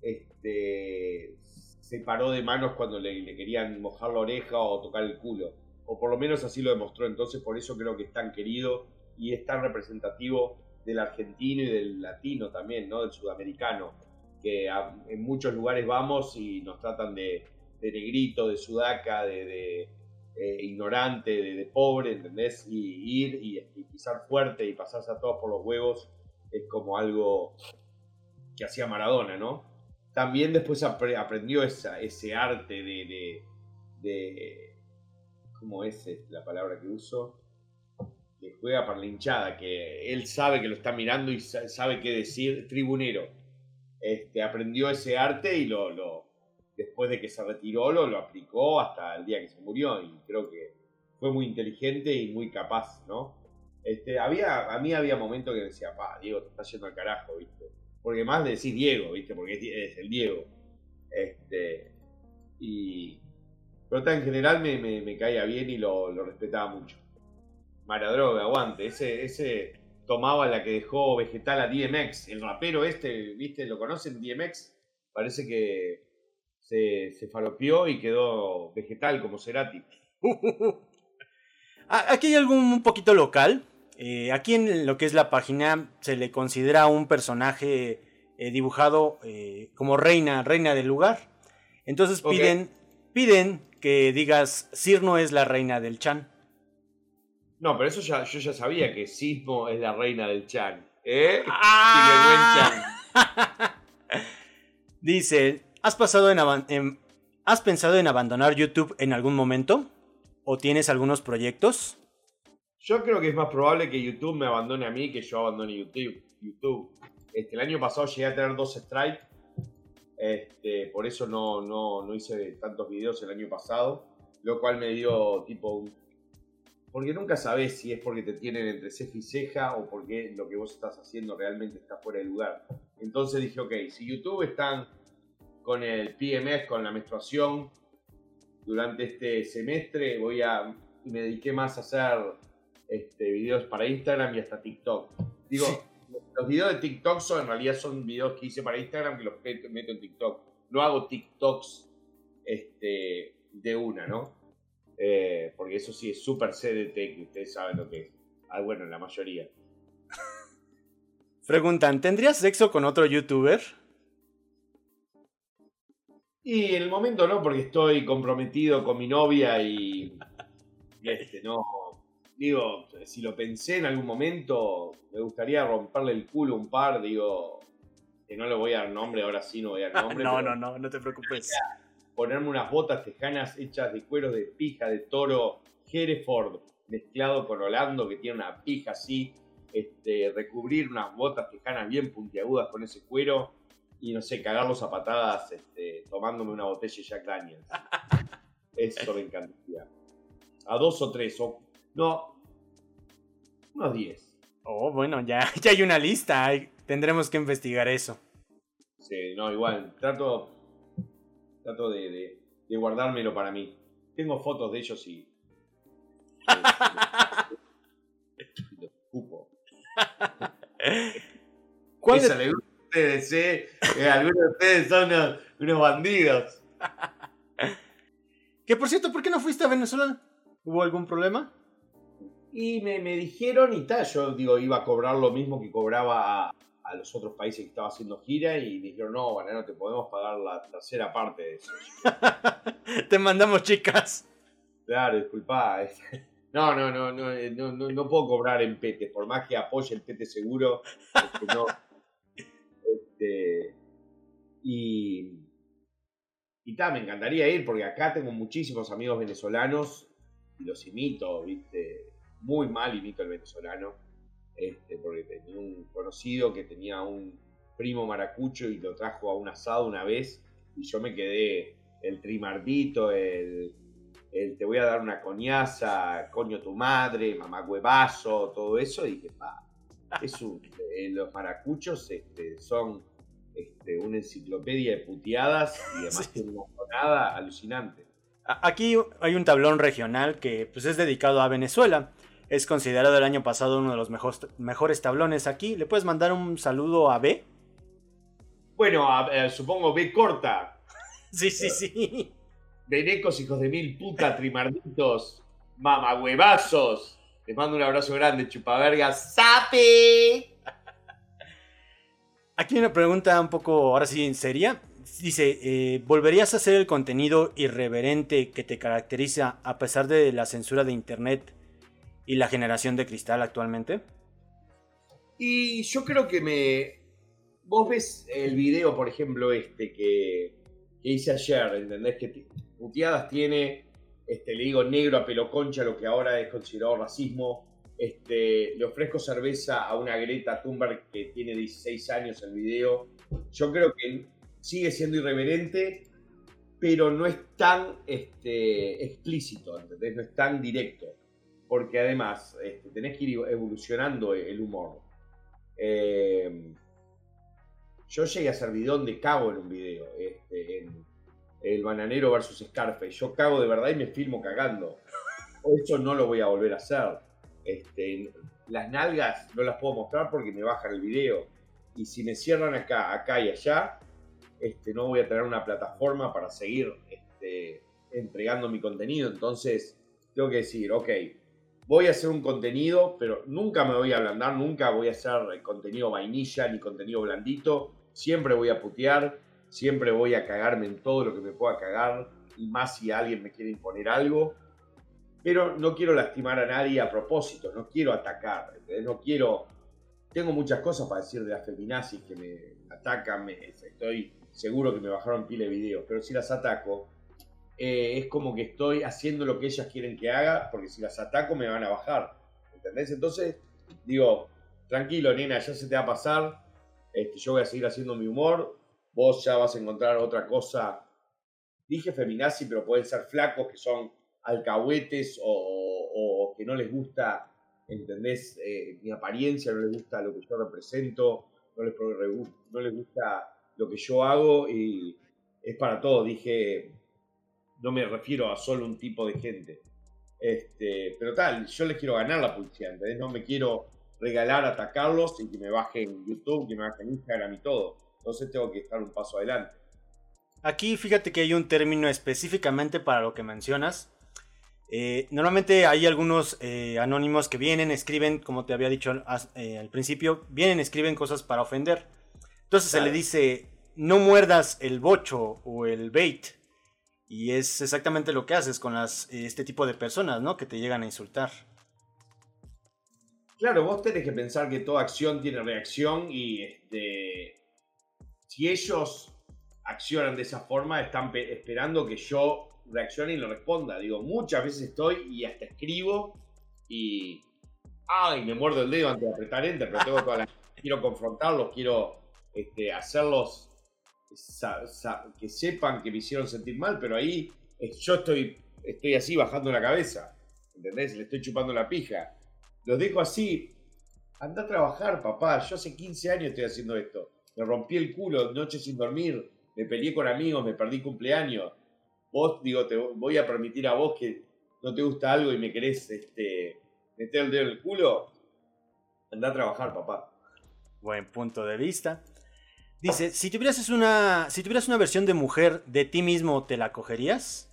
este, se paró de manos cuando le, le querían mojar la oreja o tocar el culo, o por lo menos así lo demostró. Entonces por eso creo que es tan querido y es tan representativo del argentino y del latino también, ¿no? Del sudamericano, que a, en muchos lugares vamos y nos tratan de, de negrito, de sudaca, de... de Eh, ignorante, de, de pobre, ¿entendés? Y ir y, y pisar fuerte y pasarse a todos por los huevos es como algo que hacía Maradona, ¿no? También después apre- aprendió esa, ese arte de, de, de... ¿Cómo es la palabra que uso? Que juega para la hinchada, que él sabe que lo está mirando y sabe qué decir, tribunero. Este, aprendió ese arte y lo... lo después de que se retiró, lo, lo aplicó hasta el día que se murió, y creo que fue muy inteligente y muy capaz, ¿no? Este, había, a mí había momentos que decía, pa, Diego, te está yendo al carajo, ¿viste? Porque más de decir Diego, ¿viste? Porque es, es el Diego. Este, y, pero en general me, me, me caía bien y lo, lo respetaba mucho. Maradroga, aguante. Ese, ese tomaba la que dejó vegetal a D M X, el rapero este, ¿viste? ¿Lo conocen, D M X? Parece que Se, se falopeó y quedó vegetal como Cerati. Aquí hay algo un poquito local. Eh, aquí en lo que es la página se le considera un personaje eh, dibujado eh, como reina, reina del lugar. Entonces Okay. piden, piden que digas, Cirno es la reina del Chan. No, pero eso ya, yo ya sabía que Sismo es la reina del Chan. ¿Eh? ¡Ah! Dice, ¿has, pasado en aban- en, ¿has pensado en abandonar YouTube en algún momento? ¿O tienes algunos proyectos? Yo creo que es más probable que YouTube me abandone a mí que yo abandone YouTube. YouTube. Este, el año pasado llegué a tener dos strikes. Este, por eso no, no, no hice tantos videos el año pasado. Lo cual me dio tipo un... Porque nunca sabes si es porque te tienen entre ceja y ceja o porque lo que vos estás haciendo realmente está fuera de lugar. Entonces dije, ok, si YouTube están con el P M S, con la menstruación, durante este semestre voy a... Y me dediqué más a hacer este, videos para Instagram y hasta TikTok. Digo, sí. Los videos de TikTok son, en realidad son videos que hice para Instagram que los meto en TikTok. No hago TikToks este, de una, ¿no? Eh, porque eso sí es súper C D T, que ustedes saben lo que es. Ah, bueno, la mayoría. Preguntan, ¿tendrías sexo con otro youtuber? Y en el momento no, porque estoy comprometido con mi novia y... Este, no... Digo, si lo pensé en algún momento, me gustaría romperle el culo a un par, digo... Que no le voy a dar nombre, ahora sí no voy a dar nombre. no, no, no, no te preocupes. Ponerme unas botas tejanas hechas de cuero de pija de toro Hereford mezclado con Holando, que tiene una pija así, este, recubrir unas botas tejanas bien puntiagudas con ese cuero y no sé, cagarlos a patadas este, tomándome una botella de Jack Daniels. Eso me encantaría. A dos o tres, o no, unos diez. Oh, bueno, ya, ya hay una lista, hay, tendremos que investigar eso. Sí, no, igual, trato... Trato de, de, de guardármelo para mí. Tengo fotos de ellos y... Lo escupo. ¿Cuál Esa es? le gusta a ustedes, ¿eh? Eh, algunos de ustedes son unos, unos bandidos. Que por cierto, ¿por qué no fuiste a Venezuela? ¿Hubo algún problema? Y me, me dijeron y tal, yo digo, iba a cobrar lo mismo que cobraba a, a los otros países que estaba haciendo gira y me dijeron, no, Bananero, te podemos pagar la tercera parte de eso. Te mandamos chicas. Claro, disculpa. No, no, no, no, no, no, no puedo cobrar en Pete, por más que apoye el Pete Seguro. Este, no. Este, y y ta, me encantaría ir porque acá tengo muchísimos amigos venezolanos y los imito, ¿viste? Muy mal imito al venezolano, este, porque tenía un conocido que tenía un primo maracucho y lo trajo a un asado una vez y yo me quedé el trimardito, el, el te voy a dar una coñaza, coño tu madre, mamá huevazo, todo eso, y dije, pa, es un, eh, los maracuchos este, son este, una enciclopedia de puteadas y además Sí. tienen una tonada alucinante. Aquí hay un tablón regional que pues, es dedicado a Venezuela. Es considerado el año pasado uno de los mejores, mejores tablones aquí. ¿Le puedes mandar un saludo a B? Bueno, a, eh, supongo B corta. Sí, sí, sí. Venecos, hijos de mil puta, trimarditos, mamagüevazos. Les mando un abrazo grande, chupavergas. ¡Sape! Aquí hay una pregunta un poco, ahora sí, seria. Dice, eh, ¿volverías a hacer el contenido irreverente que te caracteriza a pesar de la censura de internet y la generación de cristal actualmente? Y yo creo que me... Vos ves el video, por ejemplo, este que, que hice ayer, ¿entendés? Que t- puteadas tiene, este, le digo negro a pelo concha, lo que ahora es considerado racismo. Este, le ofrezco cerveza a una Greta Thunberg que tiene dieciséis años el video. Yo creo que sigue siendo irreverente, pero no es tan este, explícito, ¿entendés? No es tan directo. Porque además este, tenés que ir evolucionando el humor. Eh, yo llegué a hacer video donde cago en un video. Este, en El Bananero versus Scarface. Yo cago de verdad y me filmo cagando. Eso no lo voy a volver a hacer. Este, las nalgas no las puedo mostrar porque me bajan el video. Y si me cierran acá, acá y allá, este, no voy a tener una plataforma para seguir este, entregando mi contenido. Entonces, tengo que decir, ok, voy a hacer un contenido, pero nunca me voy a ablandar, nunca voy a hacer contenido vainilla ni contenido blandito. Siempre voy a putear, siempre voy a cagarme en todo lo que me pueda cagar, y más si alguien me quiere imponer algo. Pero no quiero lastimar a nadie a propósito, no quiero atacar, ¿entendés? No quiero... Tengo muchas cosas para decir de las feminazis que me atacan, me... estoy seguro que me bajaron pila de videos, pero si las ataco, eh, es como que estoy haciendo lo que ellas quieren que haga, porque si las ataco me van a bajar, ¿entendés? Entonces, digo, tranquilo, nena, ya se te va a pasar, este, yo voy a seguir haciendo mi humor, vos ya vas a encontrar otra cosa. Dije feminazi, pero pueden ser flacos que son alcahuetes o, o, o que no les gusta, ¿entendés? Eh, mi apariencia, no les gusta lo que yo represento, no les, no les gusta lo que yo hago, y es para todo. Dije, no me refiero a solo un tipo de gente. Este, pero tal, yo les quiero ganar la publicidad, ¿entendés? No me quiero regalar, atacarlos y que me bajen YouTube, que me bajen Instagram y todo. Entonces tengo que estar un paso adelante. Aquí fíjate que hay un término específicamente para lo que mencionas. Eh, normalmente hay algunos eh, anónimos que vienen, escriben, como te había dicho eh, al principio, vienen, escriben cosas para ofender. Entonces claro, se le dice, no muerdas el bocho o el bait. Y es exactamente lo que haces con las, este tipo de personas, ¿no? Que te llegan a insultar. Claro, vos tenés que pensar que toda acción tiene reacción, y este, si ellos accionan de esa forma, están esperando que yo reaccione y lo responda. Digo, muchas veces estoy y hasta escribo y... ¡Ay! Me muerdo el dedo antes de apretar enter, pero tengo toda la... Quiero confrontarlos, quiero este, hacerlos sa sa que sepan que me hicieron sentir mal, pero ahí yo estoy, estoy así bajando la cabeza, ¿entendés? Le estoy chupando la pija. Los dejo así. Anda a trabajar, papá. Yo hace quince años estoy haciendo esto. Me rompí el culo, noches sin dormir, me peleé con amigos, me perdí cumpleaños. Vos, digo, te voy a permitir a vos que no te gusta algo y me querés este, meter el dedo en el culo. Anda a trabajar, papá. Buen punto de vista. Dice, si tuvieras una, si tuvieras una versión de mujer de ti mismo, ¿te la cogerías?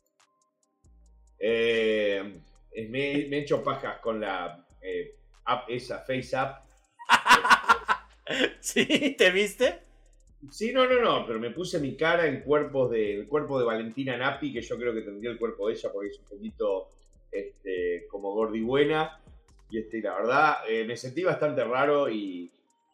Eh, me, me he hecho pajas con la eh, app esa, Face App. ¿Sí? ¿Te viste? Sí, no, no, no, pero me puse mi cara en cuerpos de, el cuerpo de Valentina Nappi, que yo creo que tendría el cuerpo de ella porque es un poquito este, como gordibuena. Y este, la verdad, eh, me sentí bastante raro y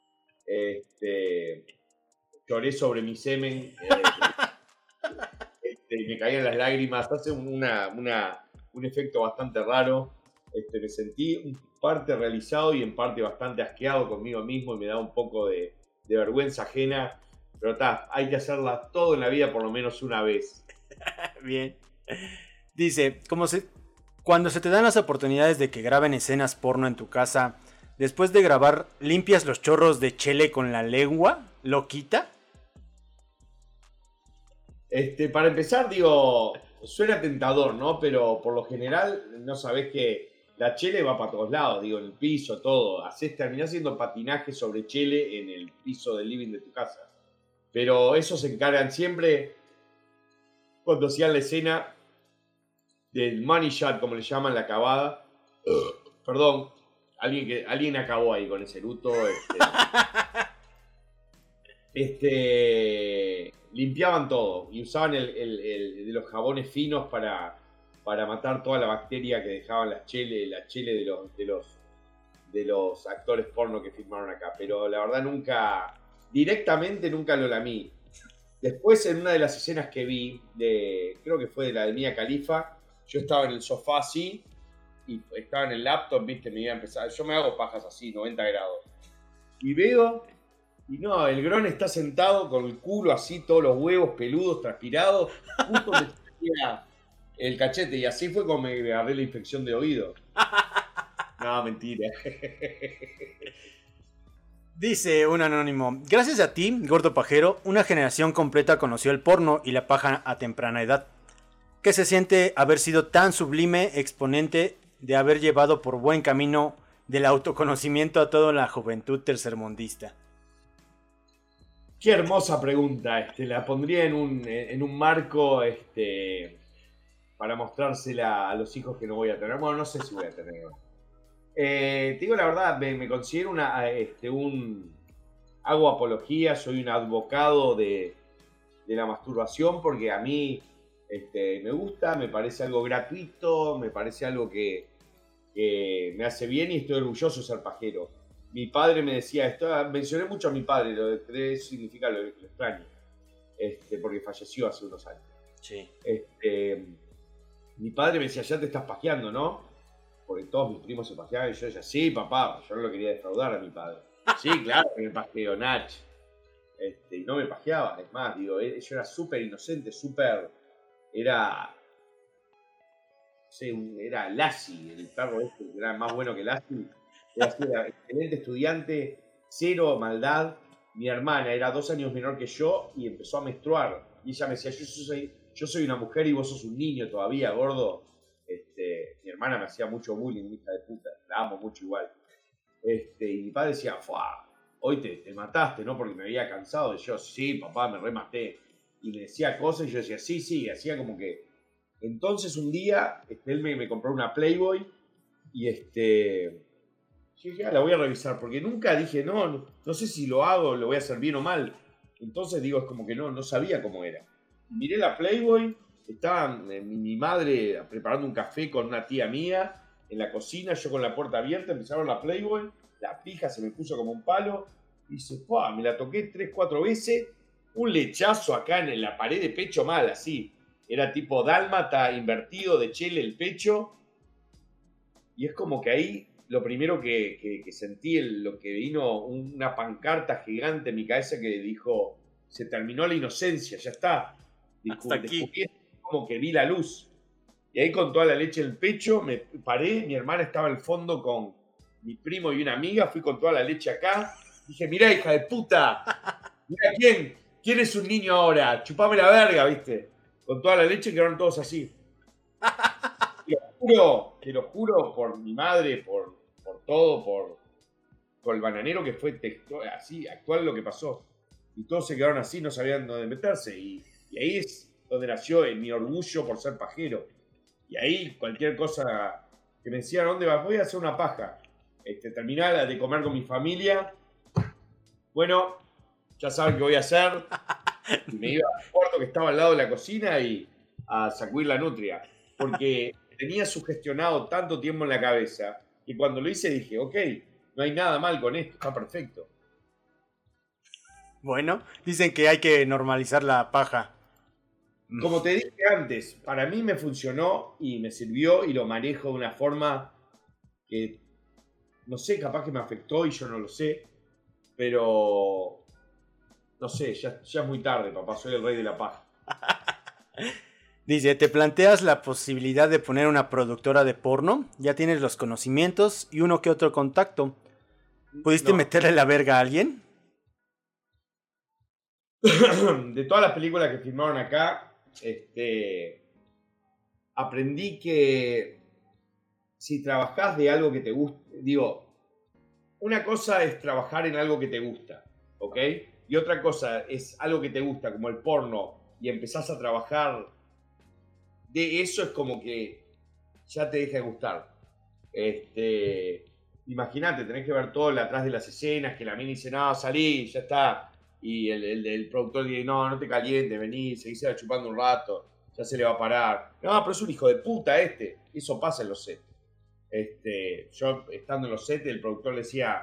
este, lloré sobre mi semen. Eh, este, me caían las lágrimas. Hace una, una, un efecto bastante raro. Este, me sentí en parte realizado y en parte bastante asqueado conmigo mismo y me da un poco de, de vergüenza ajena. Pero está, hay que hacerla todo en la vida por lo menos una vez. Bien. Dice, como se, cuando se te dan las oportunidades de que graben escenas porno en tu casa, después de grabar, ¿limpias los chorros de chele con la lengua? ¿Lo quita? Este, para empezar, digo, suena tentador, ¿no? Pero por lo general no sabés que la chele va para todos lados, digo, en el piso, todo. Hacés, terminás haciendo patinaje sobre chele en el piso del living de tu casa. Pero esos se encargan siempre, cuando hacían la escena del money shot, como le llaman, la acabada. Perdón, alguien, que, alguien acabó ahí con ese luto. Este, este limpiaban todo y usaban el, el, el de los jabones finos para, para matar toda la bacteria que dejaban las chele, la chele de los, de los, de los actores porno que filmaron acá. Pero la verdad nunca... Directamente nunca lo lamí. Después, en una de las escenas que vi, de, creo que fue de la de Mia Khalifa, yo estaba en el sofá así, y estaba en el laptop, viste, me iba a empezar. Yo me hago pajas así, noventa grados. Y veo, y no, el Grón está sentado con el culo así, todos los huevos peludos, transpirados, justo donde tenía el cachete, y así fue como me agarré la infección de oído. No, mentira. Dice un anónimo, gracias a ti, gordo pajero, una generación completa conoció el porno y la paja a temprana edad. ¿Qué se siente haber sido tan sublime exponente de haber llevado por buen camino del autoconocimiento a toda la juventud tercermundista? Qué hermosa pregunta, este, la pondría en un, en un marco este, para mostrársela a los hijos que no voy a tener. Bueno, no sé si voy a tener. Eh, te digo la verdad, me, me considero una, este, un... Hago apología, soy un advocado de, de la masturbación porque a mí este, me gusta, me parece algo gratuito, me parece algo que, que me hace bien y estoy orgulloso de ser pajero. Mi padre me decía esto, mencioné mucho a mi padre, lo de tres significa lo, lo extraño, este, porque falleció hace unos años. Sí. Este, mi padre me decía, ya te estás pajeando, ¿no? Porque todos mis primos se pajeaban y yo decía, sí, papá, yo no lo quería defraudar a mi padre. Sí, claro que me pajeo, Nach. Este, y no me pajeaba, es más, digo, yo era súper inocente, súper, era, no sé, un, era Lassie, el perro este, que era más bueno que Lassie, era, así, era excelente estudiante, cero maldad. Mi hermana era dos años menor que yo y empezó a menstruar, y ella me decía, yo soy, yo soy una mujer y vos sos un niño todavía, gordo. Este, mi hermana me hacía mucho bullying, hija de puta, la amo mucho igual. Este, y mi padre decía, ¡fua! Hoy te, te mataste, ¿no? Porque me había cansado. Y yo, sí, papá, me rematé. Y me decía cosas y yo decía, sí, sí, y hacía como que... Entonces un día, este, él me, me compró una Playboy y este... Yo dije, ah, la voy a revisar, porque nunca dije, no, no, no sé si lo hago, lo voy a hacer bien o mal. Entonces digo, es como que no, no sabía cómo era. Miré la Playboy, estaba mi, mi madre preparando un café con una tía mía en la cocina, yo con la puerta abierta, empezaron la Playboy, la pija se me puso como un palo, y dice, ¡pua! Me la toqué tres, cuatro veces, un lechazo acá en la pared de pecho mal, así. Era tipo dálmata invertido de chele el pecho, y es como que ahí lo primero que, que, que sentí, el, lo que vino, una pancarta gigante en mi cabeza que dijo, se terminó la inocencia, ya está. Hasta aquí. Descubrí, como que vi la luz. Y ahí con toda la leche en el pecho me paré, mi hermana estaba al fondo con mi primo y una amiga, fui con toda la leche acá, dije, mirá hija de puta, mirá quién, quién es un niño ahora, chupame la verga, viste, con toda la leche quedaron todos así. Te lo juro, te lo juro por mi madre, por, por todo, por, por el bananero que fue texto, así, actual lo que pasó. Y todos se quedaron así, no sabían dónde meterse, y, y ahí es donde nació el, mi orgullo por ser pajero. Y ahí cualquier cosa que me decían, ¿dónde vas? Voy a hacer una paja. Este, terminar de comer con mi familia Bueno, ya saben qué voy a hacer. Y me iba al cuarto que estaba al lado de la cocina y a sacudir la nutria. Porque tenía sugestionado tanto tiempo en la cabeza que cuando lo hice dije, ok, no hay nada mal con esto, está perfecto. Bueno, dicen que hay que normalizar la paja. Como te dije antes, para mí me funcionó y me sirvió y lo manejo de una forma que, no sé, capaz que me afectó y yo no lo sé, pero, no sé, ya, ya es muy tarde, papá, soy el rey de la paja. Dice, ¿te planteas la posibilidad de poner una productora de porno? Ya tienes los conocimientos y uno que otro contacto. ¿Pudiste No. meterle la verga a alguien? De todas las películas que filmaron acá, este, aprendí que si trabajás de algo que te gusta, digo, una cosa es trabajar en algo que te gusta, ¿ok? Y otra cosa es algo que te gusta, como el porno, y empezás a trabajar de eso, es como que ya te deja de gustar. Este, imagínate, tenés que ver todo el atrás de las escenas, que la mina dice, no, salí, ya está. Y el, el, el productor dice, no, no te calientes, vení, seguís chupando un rato, ya se le va a parar. No, pero es un hijo de puta este. Eso pasa en los sets. Este, yo estando en los sets, el productor le decía,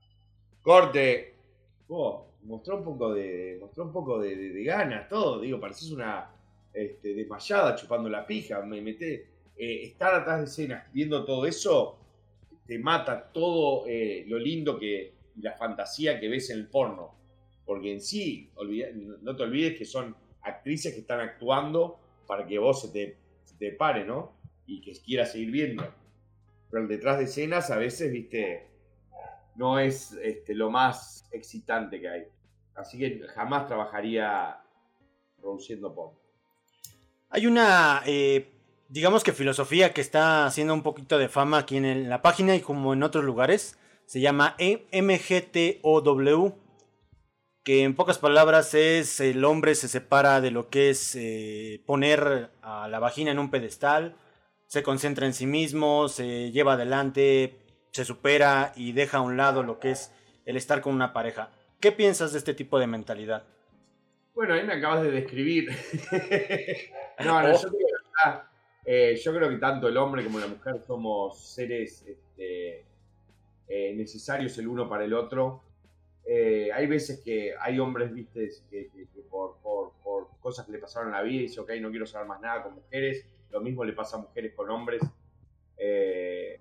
corte, oh, mostró un poco de, mostró un poco de, de, de ganas, todo, digo, pareces una este, desmayada chupando la pija, me meté, eh, estar atrás de escenas viendo todo eso, te mata todo eh, lo lindo que, y la fantasía que ves en el porno, porque en sí, olvida, no te olvides que son actrices que están actuando para que vos se te, se te pare, ¿no? Y que quieras seguir viendo. Pero el detrás de escenas a veces, viste, no es este, lo más excitante que hay. Así que jamás trabajaría produciendo porno. Hay una, eh, digamos que filosofía que está haciendo un poquito de fama aquí en el- la página y como en otros lugares. Se llama M G T O W, que en pocas palabras es el hombre se separa de lo que es eh, poner a la vagina en un pedestal, se concentra en sí mismo, se lleva adelante, se supera y deja a un lado lo que es el estar con una pareja. ¿Qué piensas de este tipo de mentalidad? Bueno, ahí me acabas de describir. no, no, Oh. yo, creo que, ah, eh, yo creo que tanto el hombre como la mujer somos seres este, eh, necesarios el uno para el otro. Eh, hay veces que hay hombres, viste, que, que, que por, por, por cosas que le pasaron en la vida y dice, ok, no quiero saber más nada con mujeres. Lo mismo le pasa a mujeres con hombres. Eh,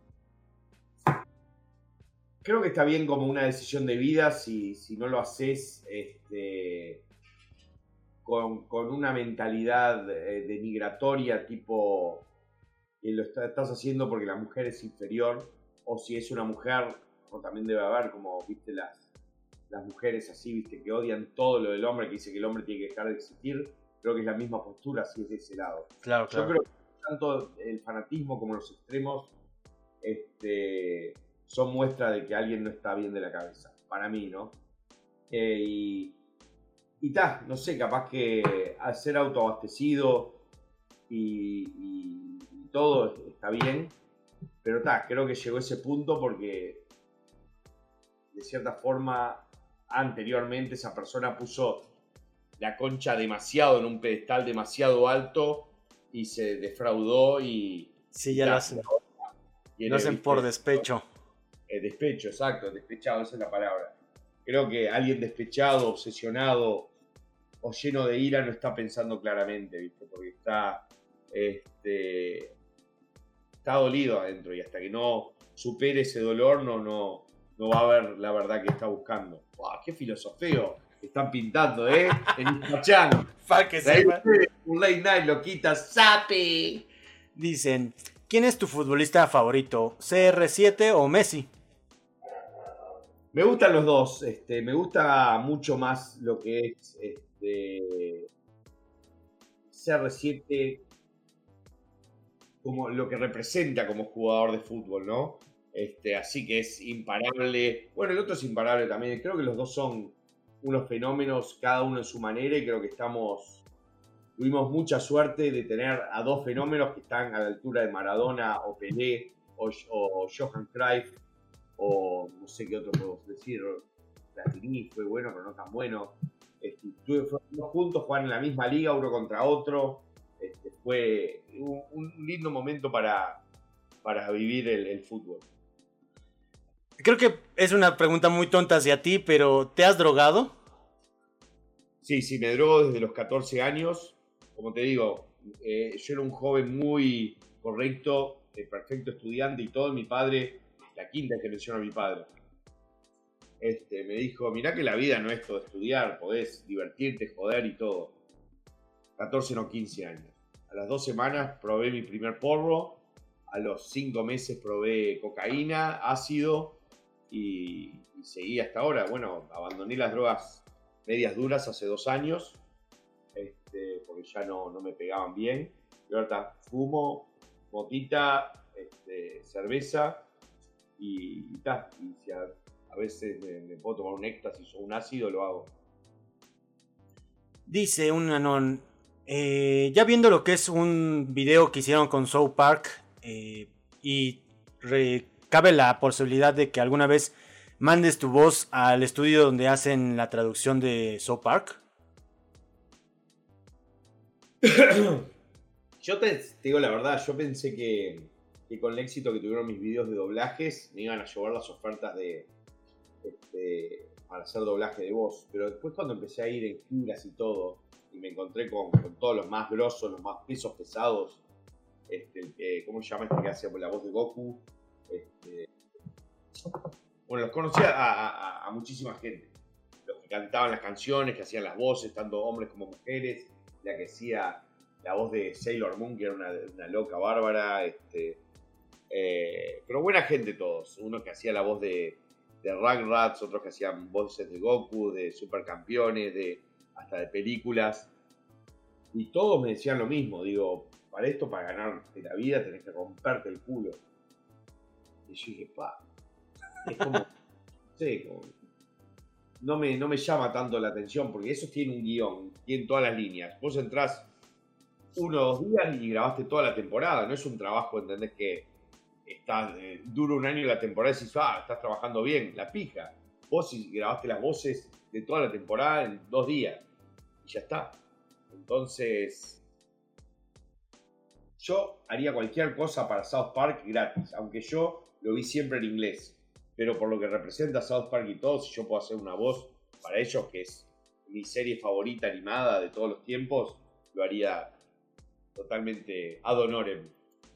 creo que está bien como una decisión de vida si, si no lo haces este, con, con una mentalidad eh, denigratoria, tipo que lo está- estás haciendo porque la mujer es inferior, o si es una mujer, o también debe haber como, viste, las las mujeres así, viste, que odian todo lo del hombre, que dice que el hombre tiene que dejar de existir. Creo que es la misma postura si es de ese lado. Claro, Yo creo que tanto el fanatismo como los extremos este, son muestra de que alguien no está bien de la cabeza, para mí, ¿no? Eh, y y ta, no sé, capaz que al ser autoabastecido y, y- y todo está bien, pero ta, creo que llegó ese punto porque de cierta forma anteriormente esa persona puso la concha demasiado en un pedestal demasiado alto y se defraudó y... Sí, y ya ta, lo hacen. tiene, Lo hacen viste, por despecho. eh, despecho, exacto, despechado, esa es la palabra. Creo que alguien despechado, obsesionado o lleno de ira no está pensando claramente, ¿viste? Porque está, este, está dolido adentro y hasta que no supere ese dolor no, no, no va a ver la verdad que está buscando. ¡Wow! ¡Qué filosofeo! Están pintando, ¿eh? En Instachan. Pa' que De ahí sepa. un late night lo quita. ¡Sapi! Dicen, ¿quién es tu futbolista favorito? ¿C R siete o Messi? Me gustan los dos. Este, me gusta mucho más lo que es este, C R siete como lo que representa como jugador de fútbol, ¿no? Este, así que es imparable. Bueno, el otro es imparable también. Creo que los dos son unos fenómenos, cada uno en su manera, y creo que estamos. Tuvimos mucha suerte de tener a dos fenómenos que están a la altura de Maradona o Pelé o, o Johan Cruyff o no sé qué otro podemos decir. Platini fue bueno, pero no tan bueno. Este, tuve, fuimos juntos, jugar en la misma liga, uno contra otro. Este, fue un, un lindo momento para, para vivir el, el fútbol. Creo que es una pregunta muy tonta hacia ti, pero ¿te has drogado? Sí, sí, me drogo desde los catorce años. Como te digo, eh, yo era un joven muy correcto, eh, perfecto estudiante y todo. Mi padre, la quinta que menciono a mi padre, este, me dijo, mirá que la vida no es todo estudiar, podés divertirte, joder y todo. catorce, no, quince años. A las dos semanas probé mi primer porro, a los cinco meses probé cocaína, ácido y, y seguí hasta ahora. Bueno, abandoné las drogas medias duras hace dos años, este, porque ya no, no me pegaban bien. Y ahora fumo, motita, este, cerveza y, y, ta, y si a, a veces me, me puedo tomar un éxtasis o un ácido, lo hago. Dice un anon, eh, ya viendo lo que es un video que hicieron con South Park eh, y re, cabe la posibilidad de que alguna vez mandes tu voz al estudio donde hacen la traducción de South Park. Yo te, te digo la verdad, yo pensé que, que con el éxito que tuvieron mis videos de doblajes me iban a llevar las ofertas de, este, para hacer doblaje de voz, pero después cuando empecé a ir en giras y todo y me encontré con, con todos los más grosos, los más pesos pesados, este, eh, ¿cómo se llama este que hacía la voz de Goku? Este, bueno, los conocía a, a, a muchísima gente, los que cantaban las canciones, que hacían las voces, tanto hombres como mujeres, la que hacía la voz de Sailor Moon, que era una, una loca bárbara, este, eh, pero buena gente todos, uno que hacía la voz de de Rugrats, otros que hacían voces de Goku, de Supercampeones, de, hasta de películas. Y todos me decían lo mismo. Digo, para esto, para ganarte la vida, tenés que romperte el culo. Y yo dije, pa, es como, no sé, como, no, me, no me llama tanto la atención, porque eso tiene un guión, tiene todas las líneas. Vos entrás uno o dos días y grabaste toda la temporada. No es un trabajo, ¿entendés? Que Está, eh, dura un año la temporada y dices, ah, estás trabajando bien, la pija. Vos si grabaste las voces de toda la temporada en dos días y ya está. Entonces, yo haría cualquier cosa para South Park gratis, aunque yo lo vi siempre en inglés. Pero por lo que representa South Park y todo, si yo puedo hacer una voz para ellos, que es mi serie favorita animada de todos los tiempos, lo haría totalmente ad honorem.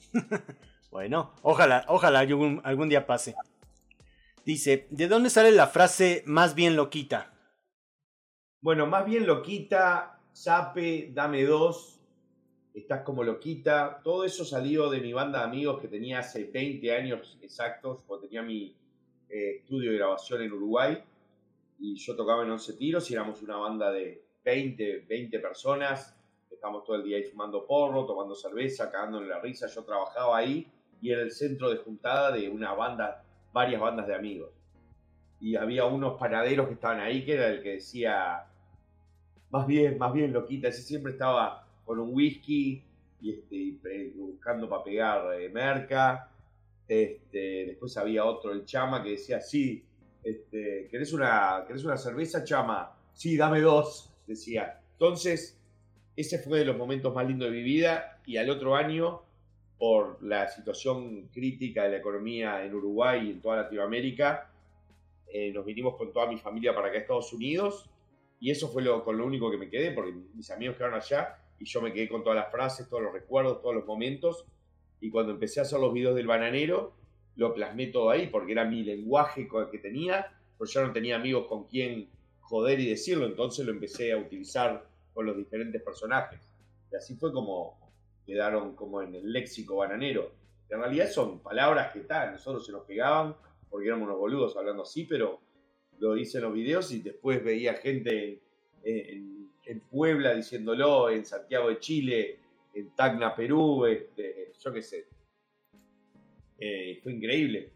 Bueno, ojalá, ojalá algún, algún día pase. Dice, ¿de dónde sale la frase más bien loquita? Bueno, más bien loquita, Zape, dame dos, estás como loquita. Todo eso salió de mi banda de amigos que tenía hace veinte años exactos, cuando tenía mi eh, estudio de grabación en Uruguay. Y yo tocaba en once Tiros y éramos una banda de veinte, veinte personas. Estábamos todo el día ahí fumando porro, tomando cerveza, cagándole la risa. Yo trabajaba ahí y era el centro de juntada de una banda, varias bandas de amigos. Y había unos panaderos que estaban ahí, que era el que decía, más bien, más bien loquita. Ese siempre estaba con un whisky y este, buscando para pegar eh, merca. Este, después había otro, el Chama, que decía, sí, este, ¿querés, una, ¿querés una cerveza, Chama? Sí, dame dos, decía. Entonces, ese fue de los momentos más lindos de mi vida. Y al otro año, por la situación crítica de la economía en Uruguay y en toda Latinoamérica, eh, nos vinimos con toda mi familia para acá a Estados Unidos, y eso fue lo, con lo único que me quedé, porque mis amigos quedaron allá, y yo me quedé con todas las frases, todos los recuerdos, todos los momentos, y cuando empecé a hacer los videos del bananero, lo plasmé todo ahí, porque era mi lenguaje que tenía, pero yo no tenía amigos con quien joder y decirlo, entonces lo empecé a utilizar con los diferentes personajes, y así fue como quedaron como en el léxico bananero. En realidad son palabras que tal, nosotros se nos pegaban porque éramos unos boludos hablando así, pero lo hice en los videos y después veía gente en, en, en Puebla diciéndolo, en Santiago de Chile, en Tacna, Perú, este, yo qué sé. Eh, fue increíble.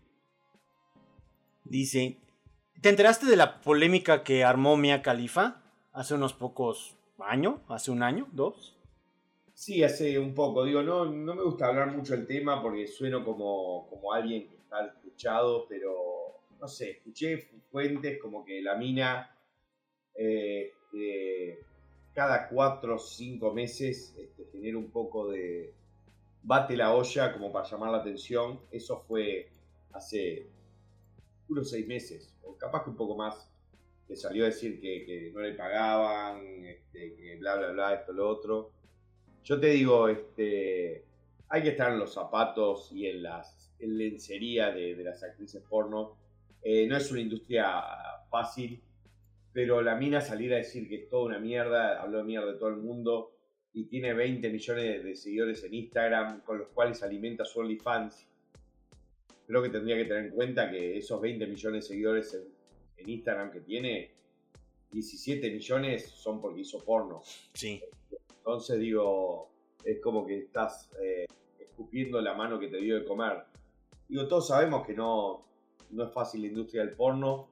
Dice, ¿te enteraste de la polémica que armó Mia Khalifa hace unos pocos años? ¿Hace un año? ¿Dos? Sí, hace un poco. Digo, no, no me gusta hablar mucho del tema porque sueno como, como alguien que está despechado, pero no sé, escuché fuentes como que la mina eh, eh, cada cuatro o cinco meses este, genera un poco de... bate la olla como para llamar la atención. Eso fue hace unos seis meses, o capaz que un poco más, que salió a decir que, que no le pagaban, este, que bla, bla, bla, esto, lo otro. Yo te digo, este, hay que estar en los zapatos y en, las, en lencería de, de las actrices porno. Eh, no es una industria fácil, pero la mina salir a decir que es toda una mierda, habló de mierda de todo el mundo y tiene veinte millones de seguidores en Instagram, con los cuales alimenta su OnlyFans. Creo que tendría que tener en cuenta que esos veinte millones de seguidores en, en Instagram que tiene, diecisiete millones son porque hizo porno. Sí. Entonces digo, es como que estás eh, escupiendo la mano que te dio de comer. Digo, todos sabemos que no, no es fácil la industria del porno.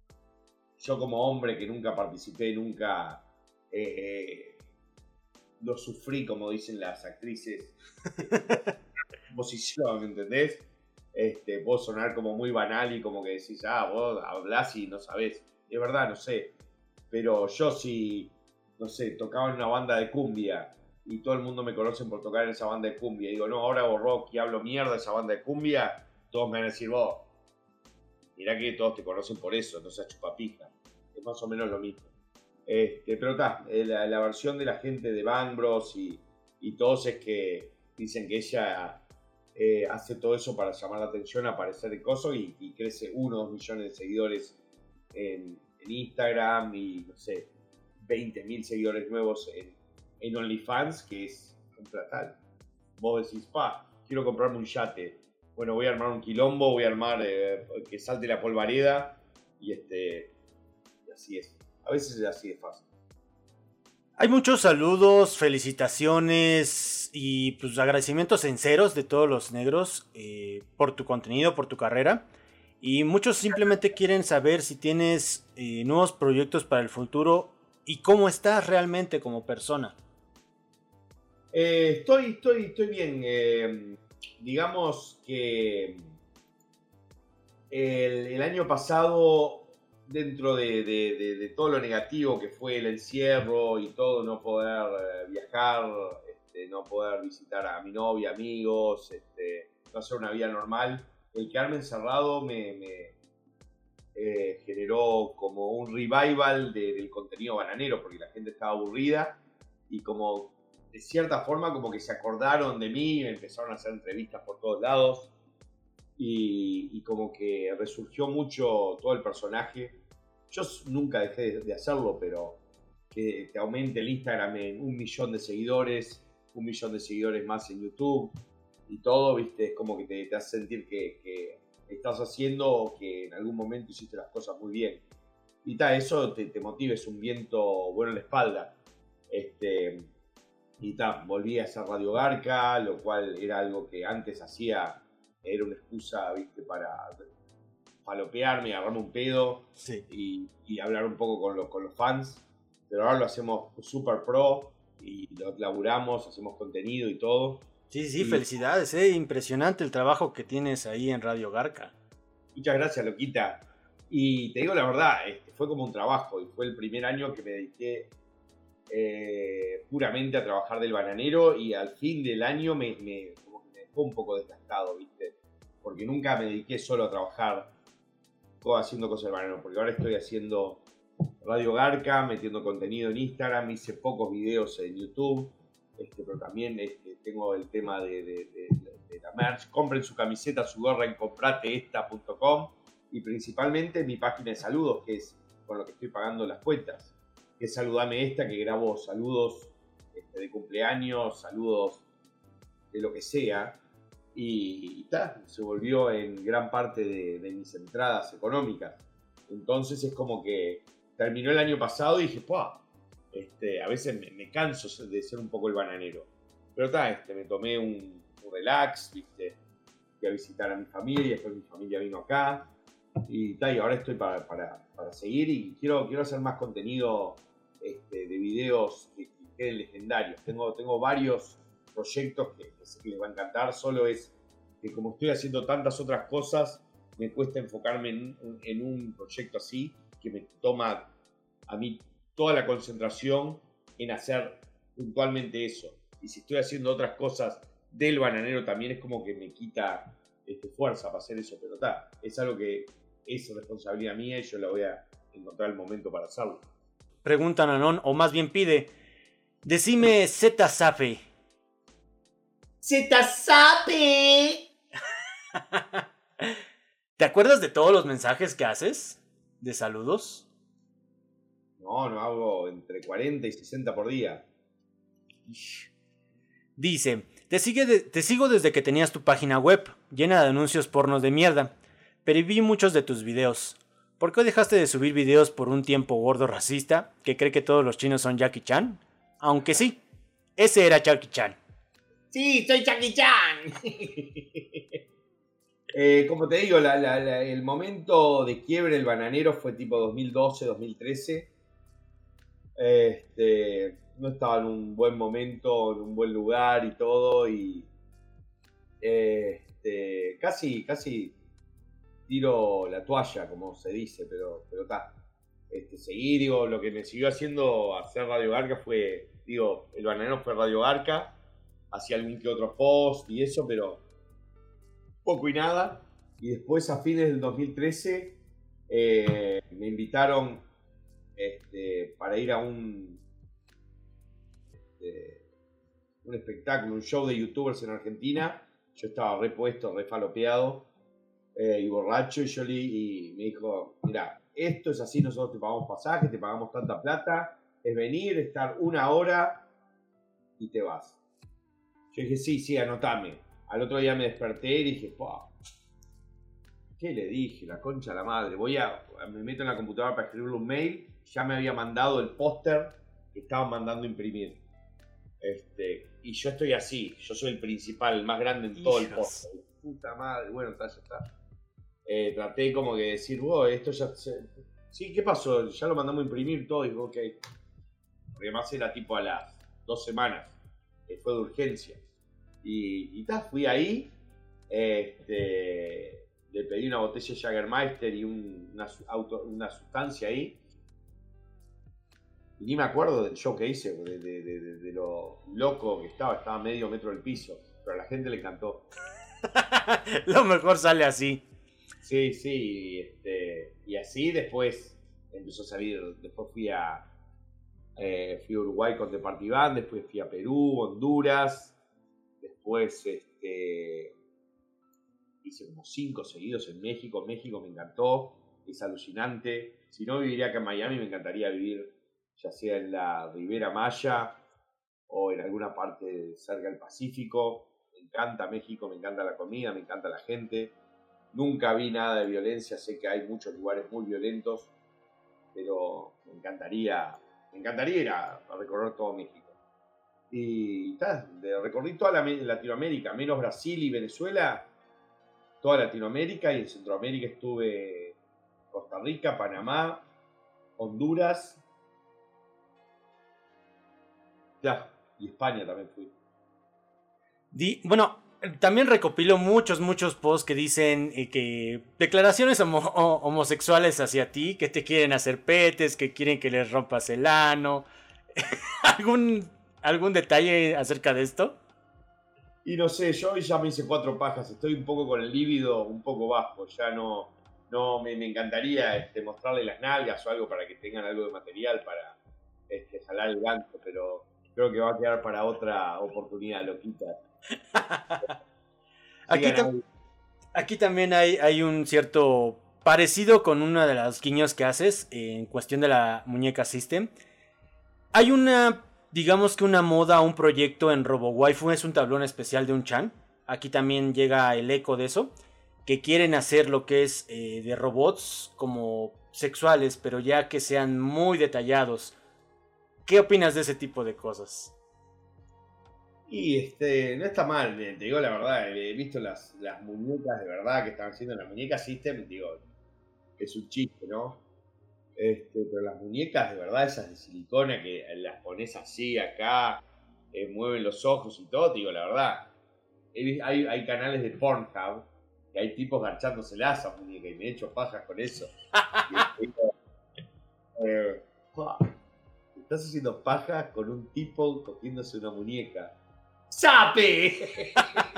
Yo como hombre que nunca participé, nunca eh, lo sufrí, como dicen las actrices, posición, ¿me entendés? Este, puedo sonar como muy banal y como que decís, ah, vos hablás y no sabés. Es verdad, no sé. Pero yo sí, no sé, tocaba en una banda de cumbia y todo el mundo me conoce por tocar en esa banda de cumbia. Y digo, no, ahora hago rock y hablo mierda de esa banda de cumbia, todos me van a decir, vos, mirá que todos te conocen por eso, no seas chupapija. Es más o menos lo mismo. Este, pero está, la, la versión de la gente de Bang Bros y, y todos es que dicen que ella eh, hace todo eso para llamar la atención, aparecer de coso y, y crece uno o dos millones de seguidores en, en Instagram y no sé, veinte mil seguidores nuevos en, en OnlyFans, que es un platal. Vos decís, pa, quiero comprarme un yate. Bueno, voy a armar un quilombo, voy a armar eh, que salte la polvareda y este, y así es. A veces es así de fácil. Hay muchos saludos, felicitaciones y pues agradecimientos sinceros de todos los negros eh, por tu contenido, por tu carrera. Y muchos simplemente quieren saber si tienes eh, nuevos proyectos para el futuro y cómo estás realmente como persona. Eh, estoy, estoy, estoy bien. Eh, digamos que el, el año pasado, dentro de, de, de, de todo lo negativo que fue el encierro y todo, no poder eh, viajar, este, no poder visitar a mi novia, amigos, este, no hacer una vida normal, el quedarme encerrado me, me eh, generó como un revival de, del contenido bananero, porque la gente estaba aburrida y como de cierta forma como que se acordaron de mí, me empezaron a hacer entrevistas por todos lados. Y, y como que resurgió mucho todo el personaje. Yo nunca dejé de hacerlo, pero que te aumente el Instagram en un millón de seguidores, un millón de seguidores más en YouTube y todo, viste, es como que te, te hace sentir que, que estás haciendo, que en algún momento hiciste las cosas muy bien. Y ta, eso te, te motiva, es un viento bueno en la espalda. Este, y ta, volví a hacer Radio Garca, lo cual era algo que antes hacía. Era una excusa, viste, para falopearme, agarrarme un pedo Sí. y, y hablar un poco con los, con los fans. Pero ahora lo hacemos super pro y lo laburamos, hacemos contenido y todo. Sí, sí, y, felicidades, eh. Impresionante el trabajo que tienes ahí en Radio Garca. Muchas gracias, Loquita. Y te digo la verdad, este, fue como un trabajo y fue el primer año que me dediqué eh, puramente a trabajar del bananero y al fin del año me, me, como que me dejó un poco desgastado, ¿viste? Porque nunca me dediqué solo a trabajar haciendo cosas del bananero, porque ahora estoy haciendo Radio Garca, metiendo contenido en Instagram, hice pocos videos en YouTube, este, pero también este, tengo el tema de, de, de, de la merch. Compren su camiseta, su gorra en comprateesta punto com y principalmente mi página de saludos, que es con lo que estoy pagando las cuentas, que es Saludame Esta, que grabo saludos este, de cumpleaños, saludos de lo que sea. Y, y ta, se volvió en gran parte de, de mis entradas económicas. Entonces es como que terminó el año pasado y dije, ¡pua! Este, a veces me, me canso de ser un poco el bananero. Pero ta, este, me tomé un, un relax, ¿viste? Fui a visitar a mi familia, después mi familia vino acá. Y, ta, y ahora estoy para, para, para seguir y quiero, quiero hacer más contenido este, de videos que, que queden legendarios. Tengo, tengo varios proyectos que, que sé que les va a encantar, solo es que como estoy haciendo tantas otras cosas, me cuesta enfocarme en, en un proyecto así, que me toma a mí toda la concentración en hacer puntualmente eso. Y si estoy haciendo otras cosas del bananero también es como que me quita este, fuerza para hacer eso, pero está, es algo que es responsabilidad mía y yo la voy a encontrar el momento para hacerlo. Pregunta Nanón, o más bien pide, decime Z Safe. ¡Z Sape! ¿Te acuerdas de todos los mensajes que haces? ¿De saludos? No, no hago entre cuarenta y sesenta por día. Dice, te, sigue de, te sigo desde que tenías tu página web, llena de anuncios pornos de mierda, pero vi muchos de tus videos. ¿Por qué dejaste de subir videos por un tiempo gordo racista que cree que todos los chinos son Jackie Chan? Aunque sí, ese era Jackie Chan. ¡Sí, soy Jackie Chan! eh, como te digo, la, la, la, el momento de quiebre del bananero fue tipo dos mil doce, dos mil trece. Este, no estaba en un buen momento, en un buen lugar y todo. Y este, casi, casi tiro la toalla, como se dice, pero pero está. Este, seguí, digo, lo que me siguió haciendo hacer Radio Garca fue, digo, el bananero fue Radio Garca. Hacía algún que otro post y eso, pero poco y nada. Y después, a fines del dos mil trece, eh, me invitaron este, para ir a un, este, un espectáculo, un show de youtubers en Argentina. Yo estaba repuesto, refalopeado eh, y borracho. Y yo le, y me dijo, mira, esto es así, nosotros te pagamos pasajes, te pagamos tanta plata. Es venir, estar una hora y te vas. Yo dije, sí, sí, anotame. Al otro día me desperté y dije, ¡pah! ¿Qué le dije? La concha de la madre. Voy a, me meto en la computadora para escribirle un mail. Ya me había mandado el póster que estaban mandando a imprimir. Este, y yo estoy así. Yo soy el principal, el más grande en todo Hijos. El póster. Puta madre. Bueno, está, ya está. Eh, traté como que decir, wow, esto ya... Se... Sí, ¿qué pasó? Ya lo mandamos a imprimir todo. Y digo, ok. Porque además era tipo a las dos semanas. Eh, fue de urgencia. Y, y ta, fui ahí, este, le pedí una botella de Jägermeister y un, una, auto, una sustancia ahí. Y ni me acuerdo del show que hice, de, de, de, de lo loco que estaba, estaba a medio metro del piso, pero a la gente le encantó. Lo mejor sale así. Sí, sí, este, y así después empezó a salir, después fui a, eh, fui a Uruguay con The Party Band, después fui a Perú, Honduras. Después este, hice como cinco seguidos en México. México me encantó, es alucinante. Si no viviría acá en Miami, me encantaría vivir ya sea en la Ribera Maya o en alguna parte cerca del Pacífico. Me encanta México, me encanta la comida, me encanta la gente. Nunca vi nada de violencia, sé que hay muchos lugares muy violentos, pero me encantaría, me encantaría ir a, a recorrer todo México. Y ta, recorrí toda la Latinoamérica, menos Brasil y Venezuela, toda Latinoamérica, y en Centroamérica estuve Costa Rica, Panamá, Honduras, ya, y España también fui. Di, bueno, también recopilo muchos, muchos posts que dicen eh, que declaraciones homo homosexuales hacia ti, que te quieren hacer petes, que quieren que les rompas el ano. ¿Algún... ¿Algún detalle acerca de esto? Y no sé, yo hoy ya me hice cuatro pajas, estoy un poco con el líbido un poco bajo, ya no, no me, me encantaría este, mostrarle las nalgas o algo para que tengan algo de material para este, jalar el gancho, pero creo que va a quedar para otra oportunidad, loquita. aquí, ta aquí también hay, hay un cierto parecido con una de las guiños que haces en cuestión de la muñeca System. Hay una... Digamos que una moda, un proyecto en RoboWaifu es un tablón especial de un chan. Aquí también llega el eco de eso. Que quieren hacer lo que es eh, de robots como sexuales, pero ya que sean muy detallados. ¿Qué opinas de ese tipo de cosas? Y este, no está mal, te digo la verdad. He visto las, las muñecas de verdad que están haciendo la muñeca System. Digo, es un chiste, ¿no? Este, pero las muñecas de verdad, esas de silicona que las pones así acá, eh, mueven los ojos y todo, te digo la verdad. Hay, hay canales de Pornhub que hay tipos garchándoselas a muñeca y me he hecho pajas con eso. Y digo, eh, estás haciendo pajas con un tipo cogiéndose una muñeca. ¡Sape!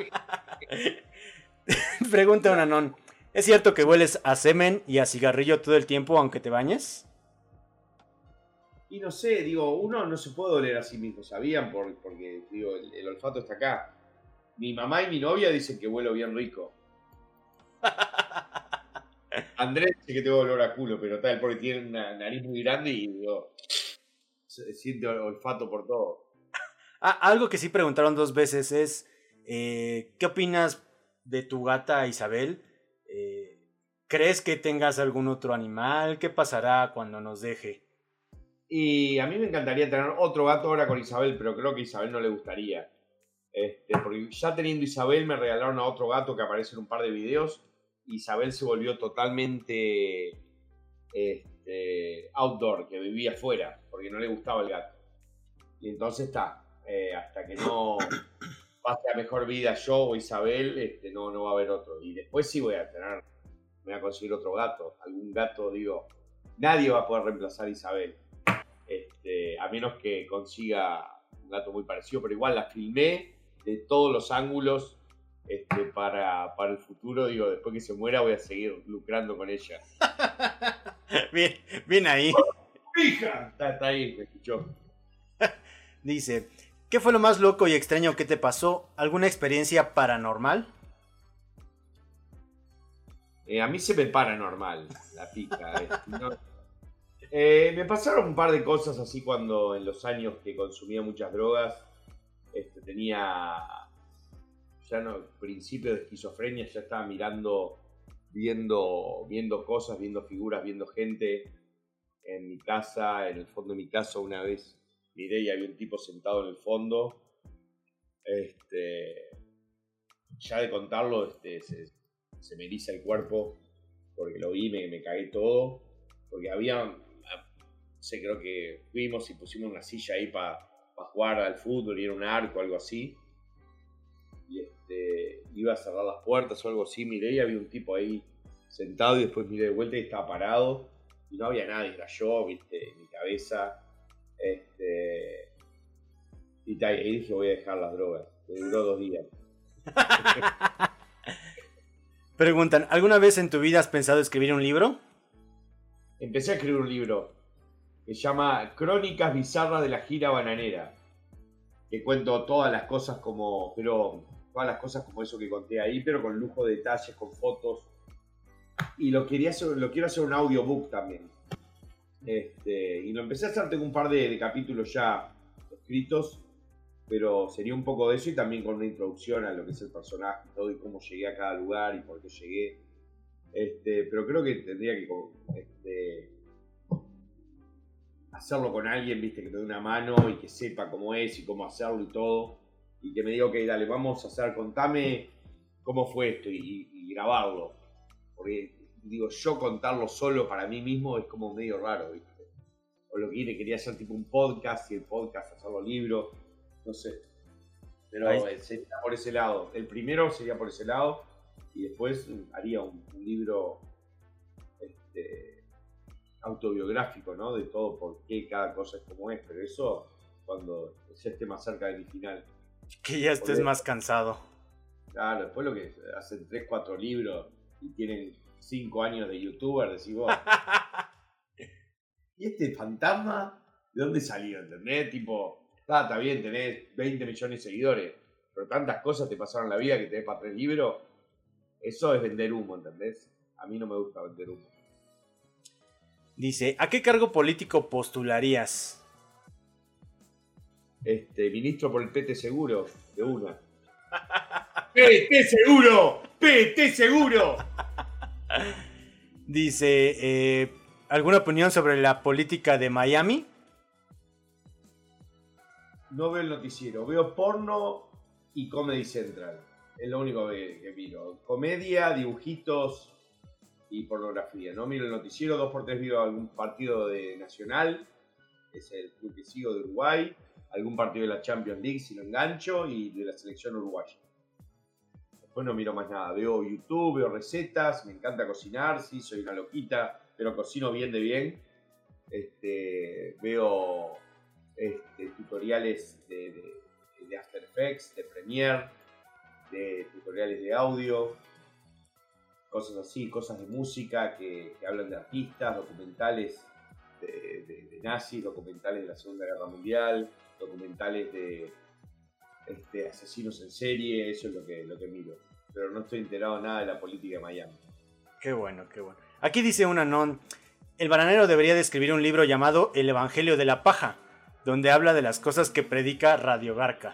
Pregunta un anón. ¿Es cierto que hueles a semen y a cigarrillo todo el tiempo aunque te bañes? Y no sé, digo, uno no se puede oler a sí mismo, ¿sabían? Por, porque, digo, el, el olfato está acá. Mi mamá y mi novia dicen que huelo bien rico. Andrés dice que tengo olor a culo, pero tal, porque tiene una nariz muy grande y digo, se siente olfato por todo. Ah, algo que sí preguntaron dos veces es, eh, ¿qué opinas de tu gata Isabel? Eh, ¿Crees que tengas algún otro animal? ¿Qué pasará cuando nos deje? Y a mí me encantaría tener otro gato ahora con Isabel, pero creo que a Isabel no le gustaría. Este, porque ya teniendo Isabel me regalaron a otro gato que aparece en un par de videos. Isabel se volvió totalmente este, outdoor, que vivía afuera, porque no le gustaba el gato. Y entonces está, eh, hasta que no pase a mejor vida yo o Isabel, este, no, no va a haber otro. Y después sí voy a tener, me voy a conseguir otro gato. Algún gato, digo, nadie va a poder reemplazar a Isabel. Este, a menos que consiga un gato muy parecido, pero igual la filmé de todos los ángulos este, para, para el futuro. Digo, después que se muera voy a seguir lucrando con ella. Bien, bien ahí. ¡Hija! Está, está ahí, me escuchó. Dice, ¿qué fue lo más loco y extraño que te pasó? ¿Alguna experiencia paranormal? Eh, a mí se me para normal la pica. Eh, no, eh, me pasaron un par de cosas así cuando en los años que consumía muchas drogas este, tenía ya no principio de esquizofrenia, ya estaba mirando, viendo, viendo cosas, viendo figuras, viendo gente en mi casa, en el fondo de mi casa una vez miré y había un tipo sentado en el fondo. Este, ya de contarlo este, se, se me eriza el cuerpo porque lo vi, me, me cagué todo, porque había, no sé, creo que fuimos y pusimos una silla ahí para pa jugar al fútbol y era un arco, algo así, y este, iba a cerrar las puertas o algo así, miré y había un tipo ahí sentado y después miré de vuelta y estaba parado y no había nadie, era yo, viste, en mi cabeza, este, y ahí dije voy a dejar las drogas, me duró dos días. Preguntan, ¿alguna vez en tu vida has pensado escribir un libro? Empecé a escribir un libro que se llama Crónicas Bizarras de la Gira Bananera, que cuento todas las cosas como, pero todas las cosas como eso que conté ahí, pero con lujo de detalles, con fotos. Y lo quería hacer, lo quiero hacer un audiobook también. Este, y lo empecé a hacer, tengo un par de, de capítulos ya escritos, pero sería un poco de eso y también con una introducción a lo que es el personaje y todo y cómo llegué a cada lugar y por qué llegué. Este, pero creo que tendría que este, hacerlo con alguien, viste, que me dé una mano y que sepa cómo es y cómo hacerlo y todo. Y que me diga, ok, dale, vamos a hacer, contame cómo fue esto y, y grabarlo. Porque, digo, yo contarlo solo para mí mismo es como medio raro, viste. O lo que quería hacer tipo un podcast y el podcast hacerlo libro, no sé. Pero eh, sería por ese lado. El primero sería por ese lado y después haría un, un libro este, autobiográfico, ¿no? De todo, por qué cada cosa es como es. Pero eso cuando ya esté más cerca de mi final. Que ya estés Porque, más cansado. Claro, después lo que hacen tres, cuatro libros y tienen cinco años de youtuber, decís vos. ¿Y este fantasma de dónde salió? ¿Entendés? Tipo, ah, está bien, tenés veinte millones de seguidores, pero tantas cosas te pasaron en la vida que tenés para tres libros. Eso es vender humo, ¿entendés? A mí no me gusta vender humo. Dice, ¿a qué cargo político postularías? Este, ministro por el P T Seguro, de una. ¡P T Seguro! ¡P T Seguro! Dice, eh, ¿alguna opinión sobre la política de Miami? No veo el noticiero, veo porno y Comedy Central. Es lo único que, que miro. Comedia, dibujitos y pornografía. No miro el noticiero, dos por tres miro algún partido de Nacional, es el club que sigo de Uruguay, algún partido de la Champions League si lo engancho y de la selección uruguaya. Después después no miro más nada. Veo YouTube, veo recetas, me encanta cocinar, sí, soy una loquita, pero cocino bien de bien. Este, veo este, tutoriales de, de, de After Effects, de Premiere, de tutoriales de audio, cosas así, cosas de música que, que hablan de artistas, documentales de, de, de nazis, documentales de la Segunda Guerra Mundial, documentales de este, asesinos en serie, eso es lo que, lo que miro. Pero no estoy enterado nada de la política de Miami. Qué bueno, qué bueno. Aquí dice una non, el bananero debería de escribir un libro llamado El Evangelio de la Paja, donde habla de las cosas que predica Radio Garca.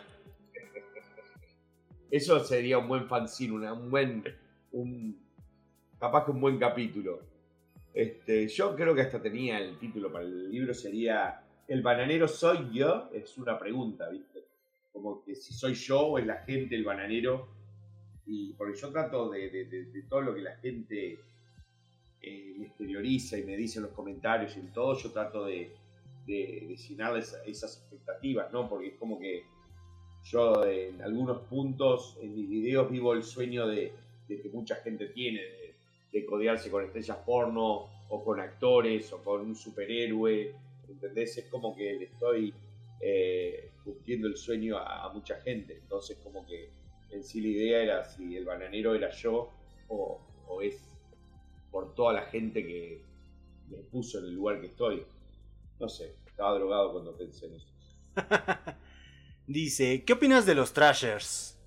Eso sería un buen fanzine, una, un buen, un, capaz que un buen capítulo. Este, yo creo que hasta tenía el título para el libro, sería ¿El bananero soy yo? Es una pregunta, ¿viste? Como que si soy yo o es la gente el bananero. Y porque yo trato de, de, de, de todo lo que la gente eh, me exterioriza y me dice en los comentarios y en todo, yo trato de, de, de llenarles esas expectativas, ¿no? Porque es como que yo en algunos puntos en mis videos vivo el sueño de, de que mucha gente tiene, de, de codearse con estrellas porno o con actores o con un superhéroe, ¿entendés? Es como que le estoy eh, cumpliendo el sueño a, a mucha gente. Entonces como que en sí la idea era si el bananero era yo o, o es por toda la gente que me puso en el lugar que estoy. No sé, estaba drogado cuando pensé en eso. Dice, ¿qué opinas de los trashers?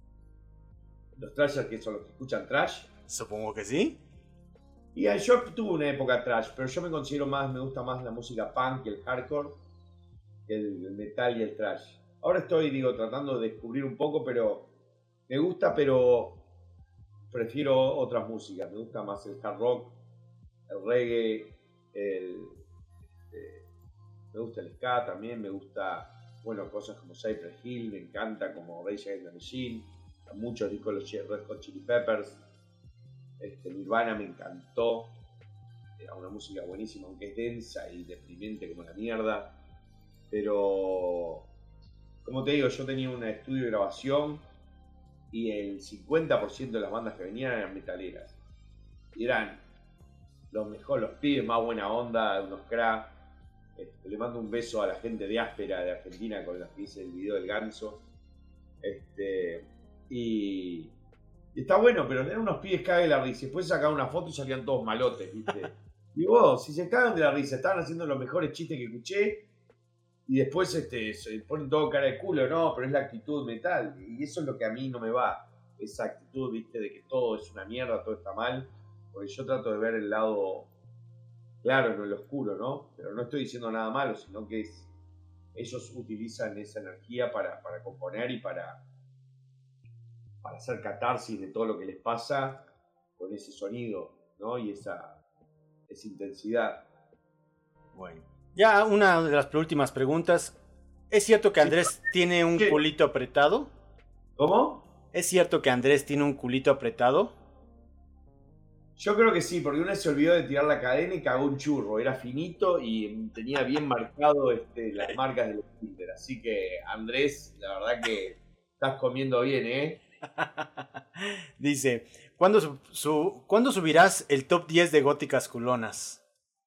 ¿Los trashers que son los que escuchan trash? Supongo que sí. Y eh, yo tuve una época trash, pero yo me considero más, me gusta más la música punk y el hardcore que el, el metal y el trash. Ahora estoy, digo, tratando de descubrir un poco, pero me gusta, pero prefiero otras músicas. Me gusta más el hard rock, el reggae, el, este, me gusta el ska también, me gusta, bueno, cosas como Cypress Hill, me encanta, como Rage Against the Machine, muchos discos de los Red Hot Chili Peppers. Este, Nirvana me encantó, era una música buenísima, aunque es densa y deprimente como la mierda, pero como te digo, yo tenía un estudio de grabación y el cincuenta por ciento de las bandas que venían eran metaleras y eran los mejores, los pibes más buena onda, unos cracks. Este, le mando un beso a la gente de Áspera de Argentina con la que hice el video del ganso, este, y Y está bueno, pero eran unos pibes cagan de la risa. Después sacaban una foto y salían todos malotes, ¿viste? Y vos, si se cagan de la risa, estaban haciendo los mejores chistes que escuché. Y después este, se ponen todo cara de culo, no, pero es la actitud metal. Y eso es lo que a mí no me va. Esa actitud, ¿viste? De que todo es una mierda, todo está mal. Porque yo trato de ver el lado claro, no el oscuro, ¿no? Pero no estoy diciendo nada malo, sino que es, ellos utilizan esa energía para, para componer y para... para hacer catarsis de todo lo que les pasa con ese sonido, ¿no? Y esa, esa intensidad. Bueno, ya una de las últimas preguntas. ¿Es cierto que Andrés tiene un ¿Qué? culito apretado? ¿Cómo? ¿Es cierto que Andrés tiene un culito apretado? Yo creo que sí, porque una vez se olvidó de tirar la cadena y cagó un churro. Era finito y tenía bien marcado este, las marcas del Tinder. Así que, Andrés, la verdad que estás comiendo bien, ¿eh? Dice, ¿cuándo, su, su, ¿cuándo subirás el top diez de góticas culonas?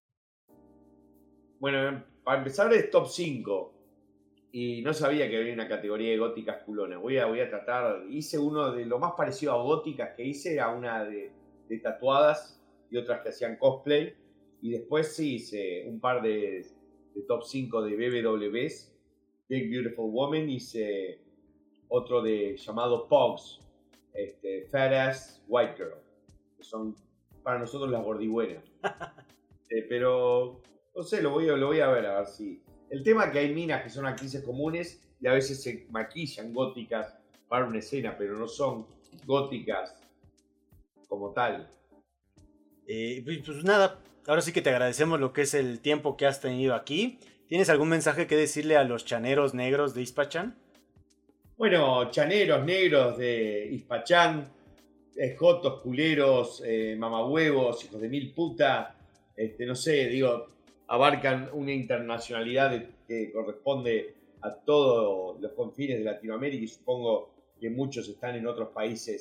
Bueno, para empezar es top cinco. Y no sabía que había una categoría de góticas culonas. Voy a, voy a tratar, hice uno de lo más parecido a góticas que hice, era una de, de tatuadas y otras que hacían cosplay. Y después sí hice un par de, de top cinco de B B Ws, Big Beautiful Woman, hice otro de llamado Pogs, este, Fat Ass White Girl, que son para nosotros las gordibuenas. eh, pero no sé, lo voy, a, lo voy a ver, a ver si... El tema es que hay minas que son actrices comunes y a veces se maquillan góticas para una escena, pero no son góticas como tal. Eh, pues nada, ahora sí que te agradecemos lo que es el tiempo que has tenido aquí. ¿Tienes algún mensaje que decirle a los chaneros negros de Ispachán? Bueno, chaneros negros de Ispachán, eh, jotos, culeros, eh, mamahuevos, hijos de mil puta, este, no sé, digo, abarcan una internacionalidad de, que corresponde a todos los confines de Latinoamérica y supongo que muchos están en otros países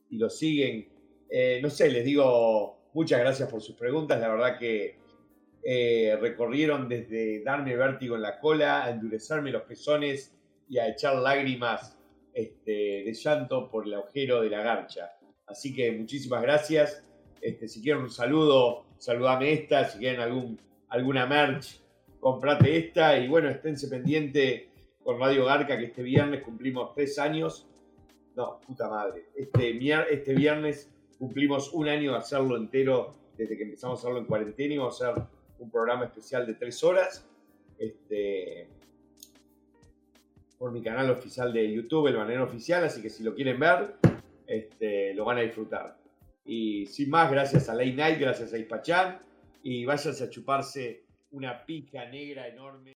y lo siguen. Eh, no sé, les digo muchas gracias por sus preguntas. La verdad que eh, recorrieron desde darme vértigo en la cola, a endurecerme los pezones y a echar lágrimas este, de llanto por el agujero de la garcha. Así que muchísimas gracias. Este, si quieren un saludo, saludame esta. Si quieren algún, alguna merch, comprate esta. Y bueno, esténse pendiente con Radio Garca, que este viernes cumplimos tres años. No, puta madre. Este, este viernes cumplimos un año de hacerlo entero desde que empezamos a hacerlo en cuarentena. Y vamos a hacer un programa especial de tres horas. Este, por mi canal oficial de YouTube, El Bananero Oficial. Así que si lo quieren ver, este, lo van a disfrutar. Y sin más, gracias a Late Night, gracias a Ispachán. Y váyanse a chuparse una pica negra enorme.